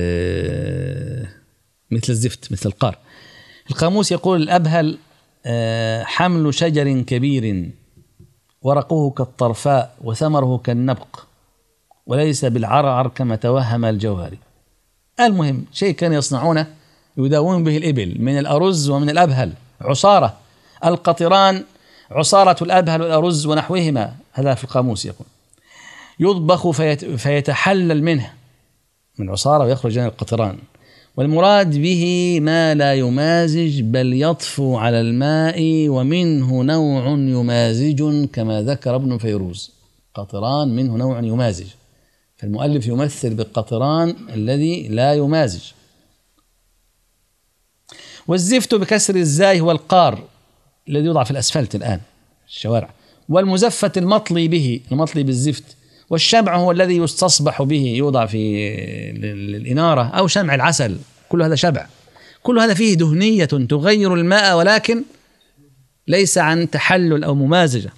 [SPEAKER 1] مثل الزفت، مثل القار. القاموس يقول الأبهل حمل شجر كبير ورقه كالطرفاء وثمره كالنبق وليس بالعرعر كما توهم الجوهري. المهم شيء كانوا يصنعونه يداوون به الإبل من الأرز ومن الأبهل، عصارة. القطران عصارة الأبهل والأرز ونحوهما، هذا في القاموس يقول. يطبخ فيتحلل منه، من عصارة ويخرج من القطران. والمراد به ما لا يمازج بل يطفو على الماء، ومنه نوع يمازج كما ذكر ابن فيروز. قطران منه نوع يمازج، فالمؤلف يمثل بالقطران الذي لا يمازج. والزفت بكسر الزاي هو القار الذي يوضع في الأسفلت الآن الشوارع. والمزفت المطلي به، المطلي بالزفت. والشمع هو الذي يستصبح به، يوضع في الإنارة، أو شمع العسل، كل هذا شمع. كل هذا فيه دهنية تغير الماء ولكن ليس عن تحلل أو ممازجة.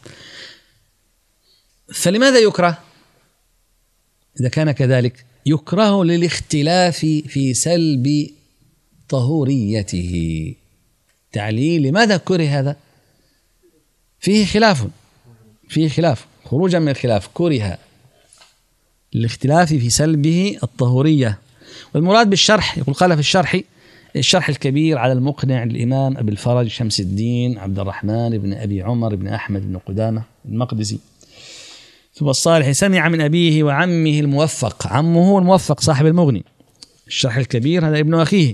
[SPEAKER 1] فلماذا يكره؟ إذا كان كذلك يكره للاختلاف في سلب طهوريته. تعليل لماذا كره هذا؟ فيه خلاف، خروجا من الخلاف كره الاختلاف في سلبه الطهورية. والمراد بالشرح يقول قال في الشرح الكبير على المقنع الإمام أبي الفرج شمس الدين عبد الرحمن بن أبي عمر بن أحمد بن قدامة المقدسي ثم الصالح، سمع من أبيه وعمه الموفق، عمه هو الموفق صاحب المغني. الشرح الكبير هذا ابن أخيه.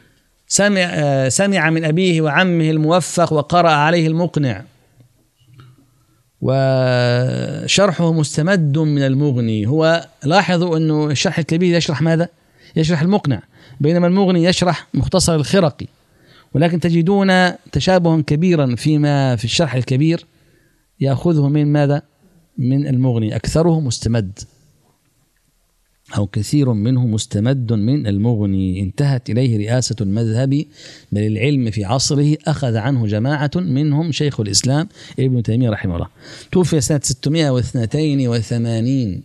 [SPEAKER 1] سمع من أبيه وعمه الموفق وقرأ عليه المقنع، وشرحه مستمد من المغني. هو لاحظوا أنه الشرح الكبير يشرح ماذا؟ يشرح المقنع، بينما المغني يشرح مختصر الخرقي. ولكن تجدون تشابها كبيرا فيما في الشرح الكبير يأخذه من ماذا؟ من المغني. أكثره مستمد أو كثير منه مستمد من المغني. انتهت إليه رئاسة المذهب، بل العلم في عصره أخذ عنه جماعة منهم شيخ الإسلام ابن تيمية رحمه الله، توفي سنة 682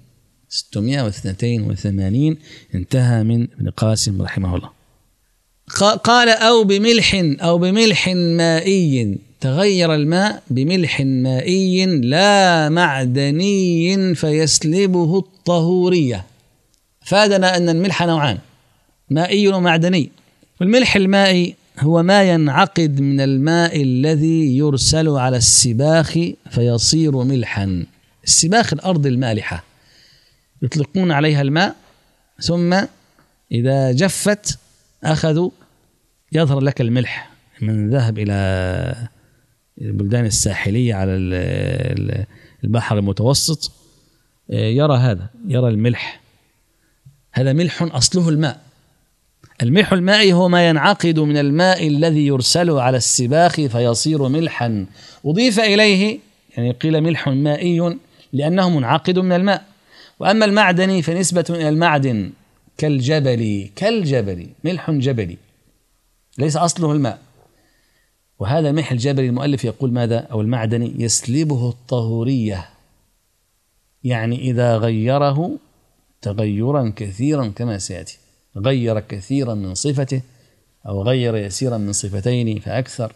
[SPEAKER 1] انتهى من ابن قاسم رحمه الله. قال أو بملح مائي، تغير الماء بملح مائي لا معدني فيسلبه الطهورية. فادنا أن الملح نوعان، مائي ومعدني. والملح المائي هو ما ينعقد من الماء الذي يرسل على السباخ فيصير ملحا. السباخ الأرض المالحة يطلقون عليها الماء، ثم إذا جفت أخذوا يظهر لك الملح. من ذهب إلى البلدان الساحلية على البحر المتوسط يرى الملح، هذا ملح أصله الماء. الملح المائي هو ما ينعقد من الماء الذي يرسل على السباخ فيصير ملحا. أضيف إليه يعني قيل ملح مائي لأنه منعقد من الماء. وأما المعدني فنسبة إلى المعدن كالجبل، ملح جبلي ليس أصله الماء. وهذا ملح الجبلي المؤلف يقول ماذا؟ أو المعدني يسلبه الطهورية، يعني إذا غيره تغيرا كثيرا كما سيأتي، غير كثيرا من صفته أو غير يسيرا من صفتين فأكثر.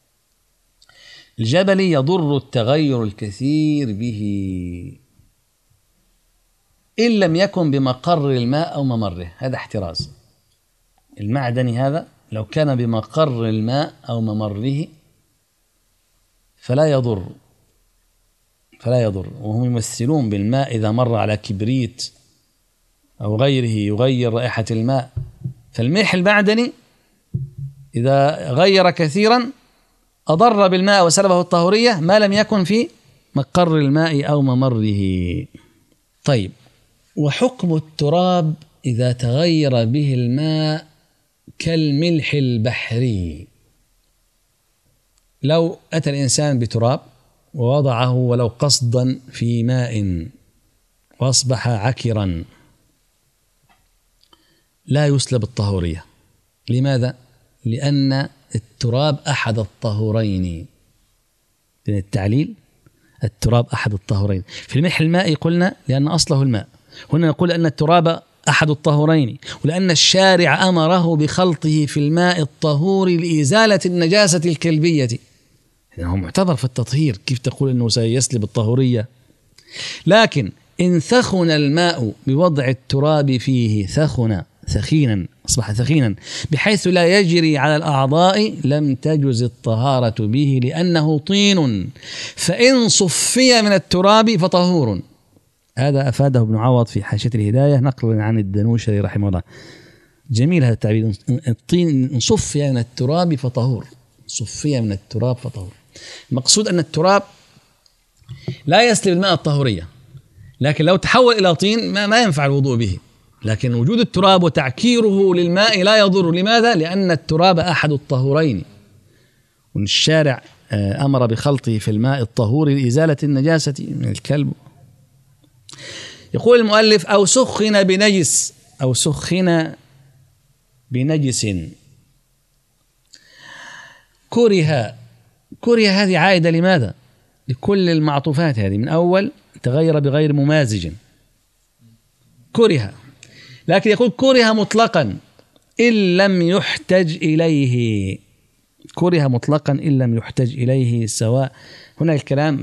[SPEAKER 1] الجبلي يضر التغير الكثير به إن لم يكن بمقر الماء أو ممره، هذا احتراز. المعدني هذا لو كان بمقر الماء أو ممره فلا يضر فلا يضر. وهم يمثلون بالماء إذا مر على كبريت أو غيره يغير رائحة الماء. فالملح المعدني إذا غير كثيرا أضر بالماء وسلبه الطهورية ما لم يكن في مقر الماء أو ممره. طيب، وحكم التراب إذا تغير به الماء كالملح البحري. لو أتى الإنسان بتراب ووضعه ولو قصدا في ماء وأصبح عكرا لا يسلب الطهورية. لماذا؟ لأن التراب أحد الطهورين. لأن التعليل التراب أحد الطهورين. في الملح المائي قلنا لأن أصله الماء، هنا نقول أن التراب أحد الطهورين، ولأن الشارع أمره بخلطه في الماء الطهور لإزالة النجاسة الكلبية. يعني هو معتبر في التطهير، كيف تقول أنه سيسلب الطهورية؟ لكن إن ثخن الماء بوضع التراب فيه ثخينا أصبح ثخينا بحيث لا يجري على الأعضاء لم تجز الطهارة به لأنه طين، فإن صفي من التراب فطهور. هذا أفاده ابن عوض في حاشية الهداية نقلا عن الدنوشري رحمه الله. جميل هذا التعبير، الطين إن صفي من التراب فطهور. صفي من التراب فطهور. المقصود أن التراب لا يسلب الماء الطهورية، لكن لو تحول إلى طين ما ينفع الوضوء به. لكن وجود التراب وتعكيره للماء لا يضر. لماذا؟ لأن التراب أحد الطهورين، والشارع أمر بخلطه في الماء الطهور لإزالة النجاسة من الكلب. يقول المؤلف أو سخن بنجس أو سخن بنجس كره هذه عائدة لماذا؟ لكل المعطوفات هذه من أول تغير بغير ممازج كره، لكن يقول كره مطلقا إن لم يحتج إليه. كره مطلقا إن لم يحتج إليه سواء. هنا الكلام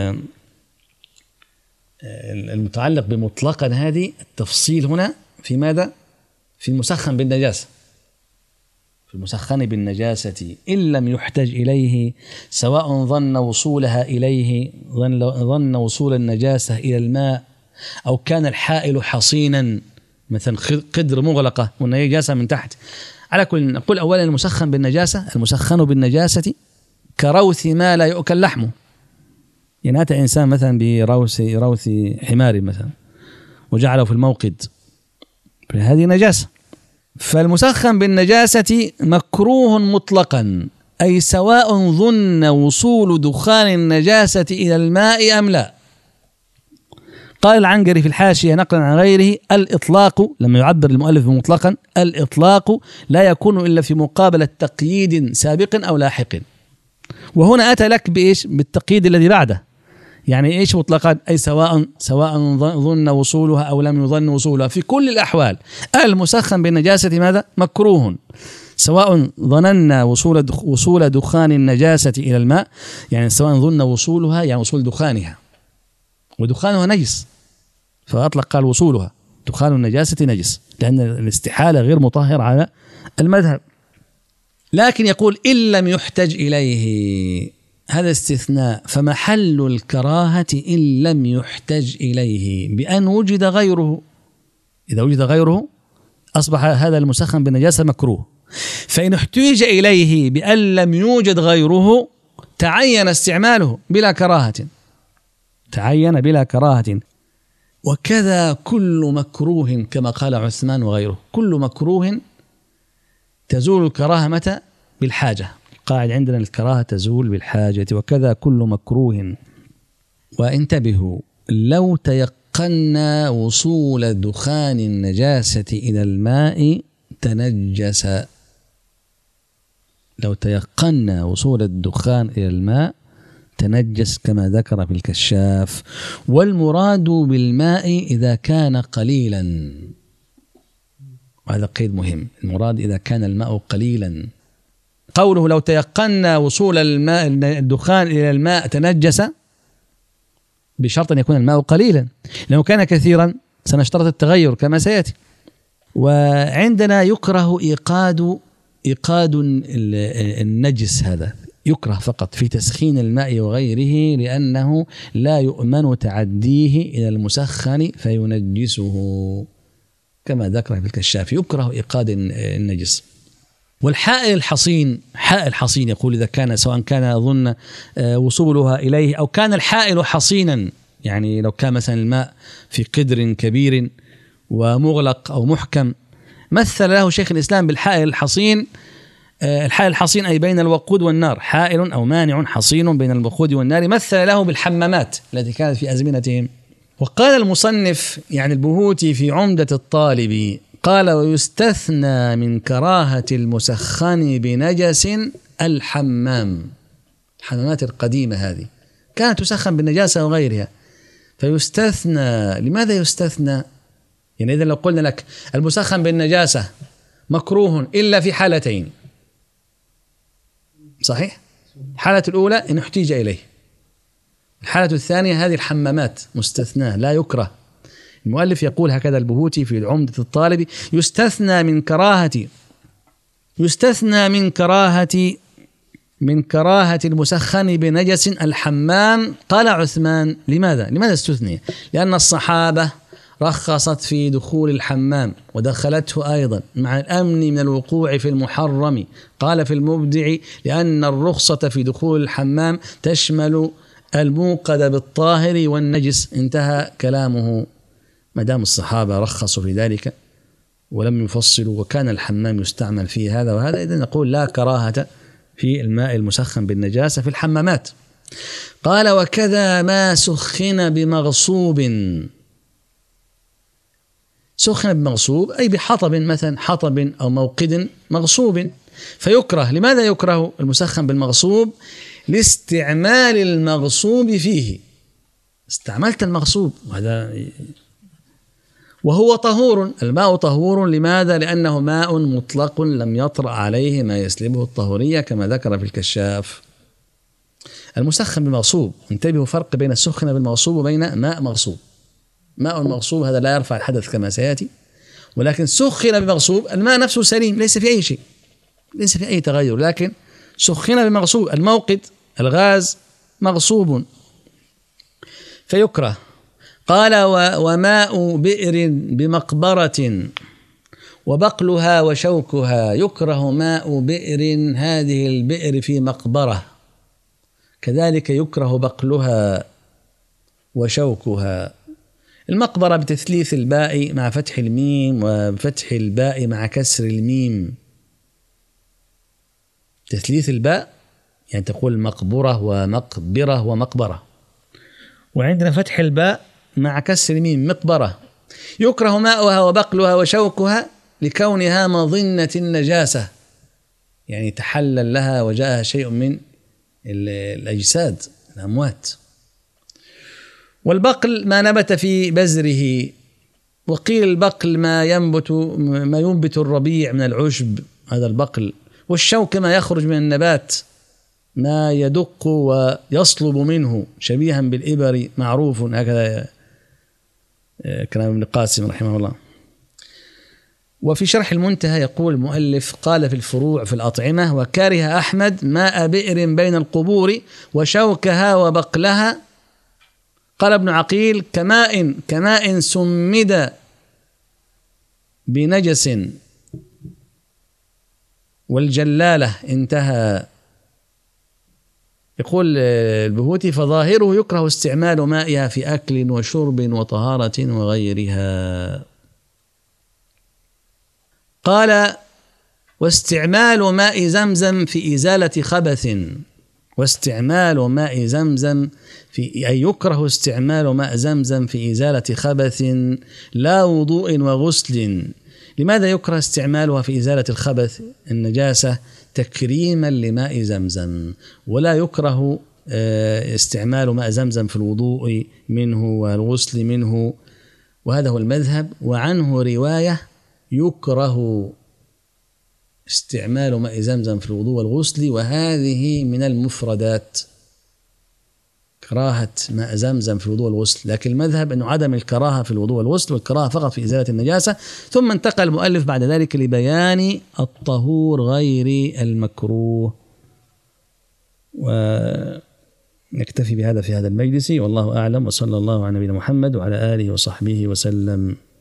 [SPEAKER 1] المتعلق بمطلقا هذه التفصيل هنا في ماذا؟ في المسخن بالنجاسة. في المسخن بالنجاسة إن لم يحتج إليه سواء ظن وصولها إليه، ظن وصول النجاسة إلى الماء، أو كان الحائل حصينا مثلا قدر مغلقة والنجاسة من تحت. على كل نقول أولا المسخن بالنجاسة كروث ما لا يؤكل لحمه. يعني أتى إنسان مثلا بروث حمار مثلا وجعله في الموقد، فهذه نجاسة. فالمسخن بالنجاسة مكروه مطلقا، أي سواء ظن وصول دخان النجاسة إلى الماء أم لا. قال العنقري في الحاشية نقلا عن غيره الإطلاق، لما يعبر المؤلف مطلقا الإطلاق لا يكون إلا في مقابلة تقييد سابق أو لاحق. وهنا أتى لك بإيش؟ بالتقييد الذي بعده. يعني إيش مطلقا؟ أي سواء ظن وصولها أو لم يظن وصولها. في كل الأحوال المسخن بالنجاسة ماذا؟ مكروه، سواء ظننا وصول دخان النجاسة إلى الماء، يعني سواء ظن وصولها يعني وصول دخانها، ودخانها نجس فأطلق قال وصولها. دخان النجاسة نجس لأن الاستحالة غير مطهر على المذهب. لكن يقول إن لم يحتج إليه، هذا استثناء، فمحل الكراهة إن لم يحتج إليه بأن وجد غيره. إذا وجد غيره أصبح هذا المسخن بالنجاسة مكروه. فإن احتج إليه بأن لم يوجد غيره تعين استعماله بلا كراهة، تعين بلا كراهة. وكذا كل مكروه كما قال عثمان وغيره، كل مكروه تزول الكراهة متى؟ بالحاجة. قاعد عندنا الكراهة تزول بالحاجة. وكذا كل مكروه. وانتبهوا، لو تيقنا وصول دخان النجاسة إلى الماء تنجس. لو تيقنا وصول الدخان إلى الماء تنجس كما ذكر في الكشاف. والمراد بالماء إذا كان قليلا، وهذا قيد مهم، المراد إذا كان الماء قليلا. قوله لو تيقنا وصول الماء الدخان إلى الماء تنجس بشرط أن يكون الماء قليلا، لو كان كثيرا سنشترط التغير كما سيأتي. وعندنا يكره إيقاد النجس، هذا يكره فقط في تسخين الماء وغيره، لأنه لا يؤمن تعديه إلى المسخن فينجسه كما ذكر في الكشاف، يكره إيقاد النجس. والحائل الحصين، حائل حصين يقول إذا كان سواء كان أظن وصولها إليه أو كان الحائل حصينا، يعني لو كان مثلا الماء في قدر كبير ومغلق أو محكم، مثل له شيخ الإسلام بالحائل الحصين. الحائل الحصين أي بين الوقود والنار، حائل أو مانع حصين بين الوقود والنار، مثل له بالحمامات التي كانت في أزمنتهم. وقال المصنف يعني البهوتي في عمدة الطالب قال: ويستثنى من كراهة المسخن بنجس الحمام. الحمامات القديمة هذه كانت تسخن بالنجاسة وغيرها، فيستثنى. لماذا يستثنى؟ يعني إذا لو قلنا لك المسخن بالنجاسة مكروه إلا في حالتين، صحيح؟ الحالة الأولى إن احتيج إليه، الحالة الثانية هذه الحمامات مستثناة لا يكره. المؤلف يقول هكذا البهوتي في عمدة الطالب: يستثنى من كراهة المسخن بنجس الحمام. قال عثمان: لماذا استثني؟ لأن الصحابة رخصت في دخول الحمام ودخلته أيضا مع الأمن من الوقوع في المحرم. قال في المبدع: لأن الرخصة في دخول الحمام تشمل الموقد بالطاهر والنجس. انتهى كلامه. ما دام الصحابة رخصوا في ذلك ولم يفصلوا وكان الحمام يستعمل فيه هذا وهذا، إذن نقول لا كراهة في الماء المسخن بالنجاسة في الحمامات. قال: وكذا ما سخن بمغصوب. سخن بمغصوب أي بحطب، مثلا حطب أو موقد مغصوب، فيكره. لماذا يكره المسخن بالمغصوب؟ لاستعمال المغصوب فيه. استعملت المغصوب وهو طهور. الماء طهور. لماذا؟ لأنه ماء مطلق لم يطرأ عليه ما يسلبه الطهورية كما ذكر في الكشاف. المسخن بالمغصوب، انتبهوا فرق بين السخن بالمغصوب وبين ماء مغصوب. ماء مغصوب هذا لا يرفع الحدث كما سيأتي، ولكن سخن بمغصوب الماء نفسه سليم، ليس في أي شيء، ليس في أي تغير، لكن سخن بمغصوب. الموقد الغاز مغصوب فيكره. قال: وماء بئر بمقبرة وبقلها وشوكها. يكره ماء بئر، هذه البئر في مقبرة، كذلك يكره بقلها وشوكها. المقبرة بتثليث الباء مع فتح الميم وفتح الباء مع كسر الميم. تثليث الباء يعني تقول مقبرة ومقبرة ومقبرة، وعندنا فتح الباء مع كسر الميم مقبرة. يكره ماؤها وبقلها وشوكها لكونها مظنة النجاسة، يعني تحلل لها وجاءها شيء من الأجساد الأموات. والبقل ما نبت في بزره، وقيل البقل ما ينبت الربيع من العشب، هذا البقل. والشوك ما يخرج من النبات، ما يدق ويصلب منه شبيها بالإبر معروف، هكذا كلام ابن قاسم رحمه الله. وفي شرح المنتهى يقول المؤلف: قال في الفروع في الأطعمة: وكره أحمد ماء بئر بين القبور وشوكها وبقلها. قال ابن عقيل: كماء سمد بنجس والجلالة. انتهى. يقول البهوتي: فظاهره يكره استعمال مائها في أكل وشرب وطهارة وغيرها. قال: واستعمال ماء زمزم في إزالة خبث. واستعمال ماء زمزم أي يكره استعمال ماء زمزم في إزالة خبث لا وضوء وغسل. لماذا يكره استعمالها في إزالة الخبث النجاسة؟ تكريما لماء زمزم. ولا يكره استعمال ماء زمزم في الوضوء منه والغسل منه، وهذا هو المذهب. وعنه رواية يكره استعمال ماء زمزم في الوضوء والغسل، وهذه من المفردات، كراهة ماء زمزم في الوضوء والغسل. لكن المذهب أنه عدم الكراهة في الوضوء والغسل، والكراهة فقط في إزالة النجاسة. ثم انتقل المؤلف بعد ذلك لبيان الطهور غير المكروه. ونكتفي بهذا في هذا المجلس، والله أعلم، وصلى الله على نبينا محمد وعلى آله وصحبه وسلم.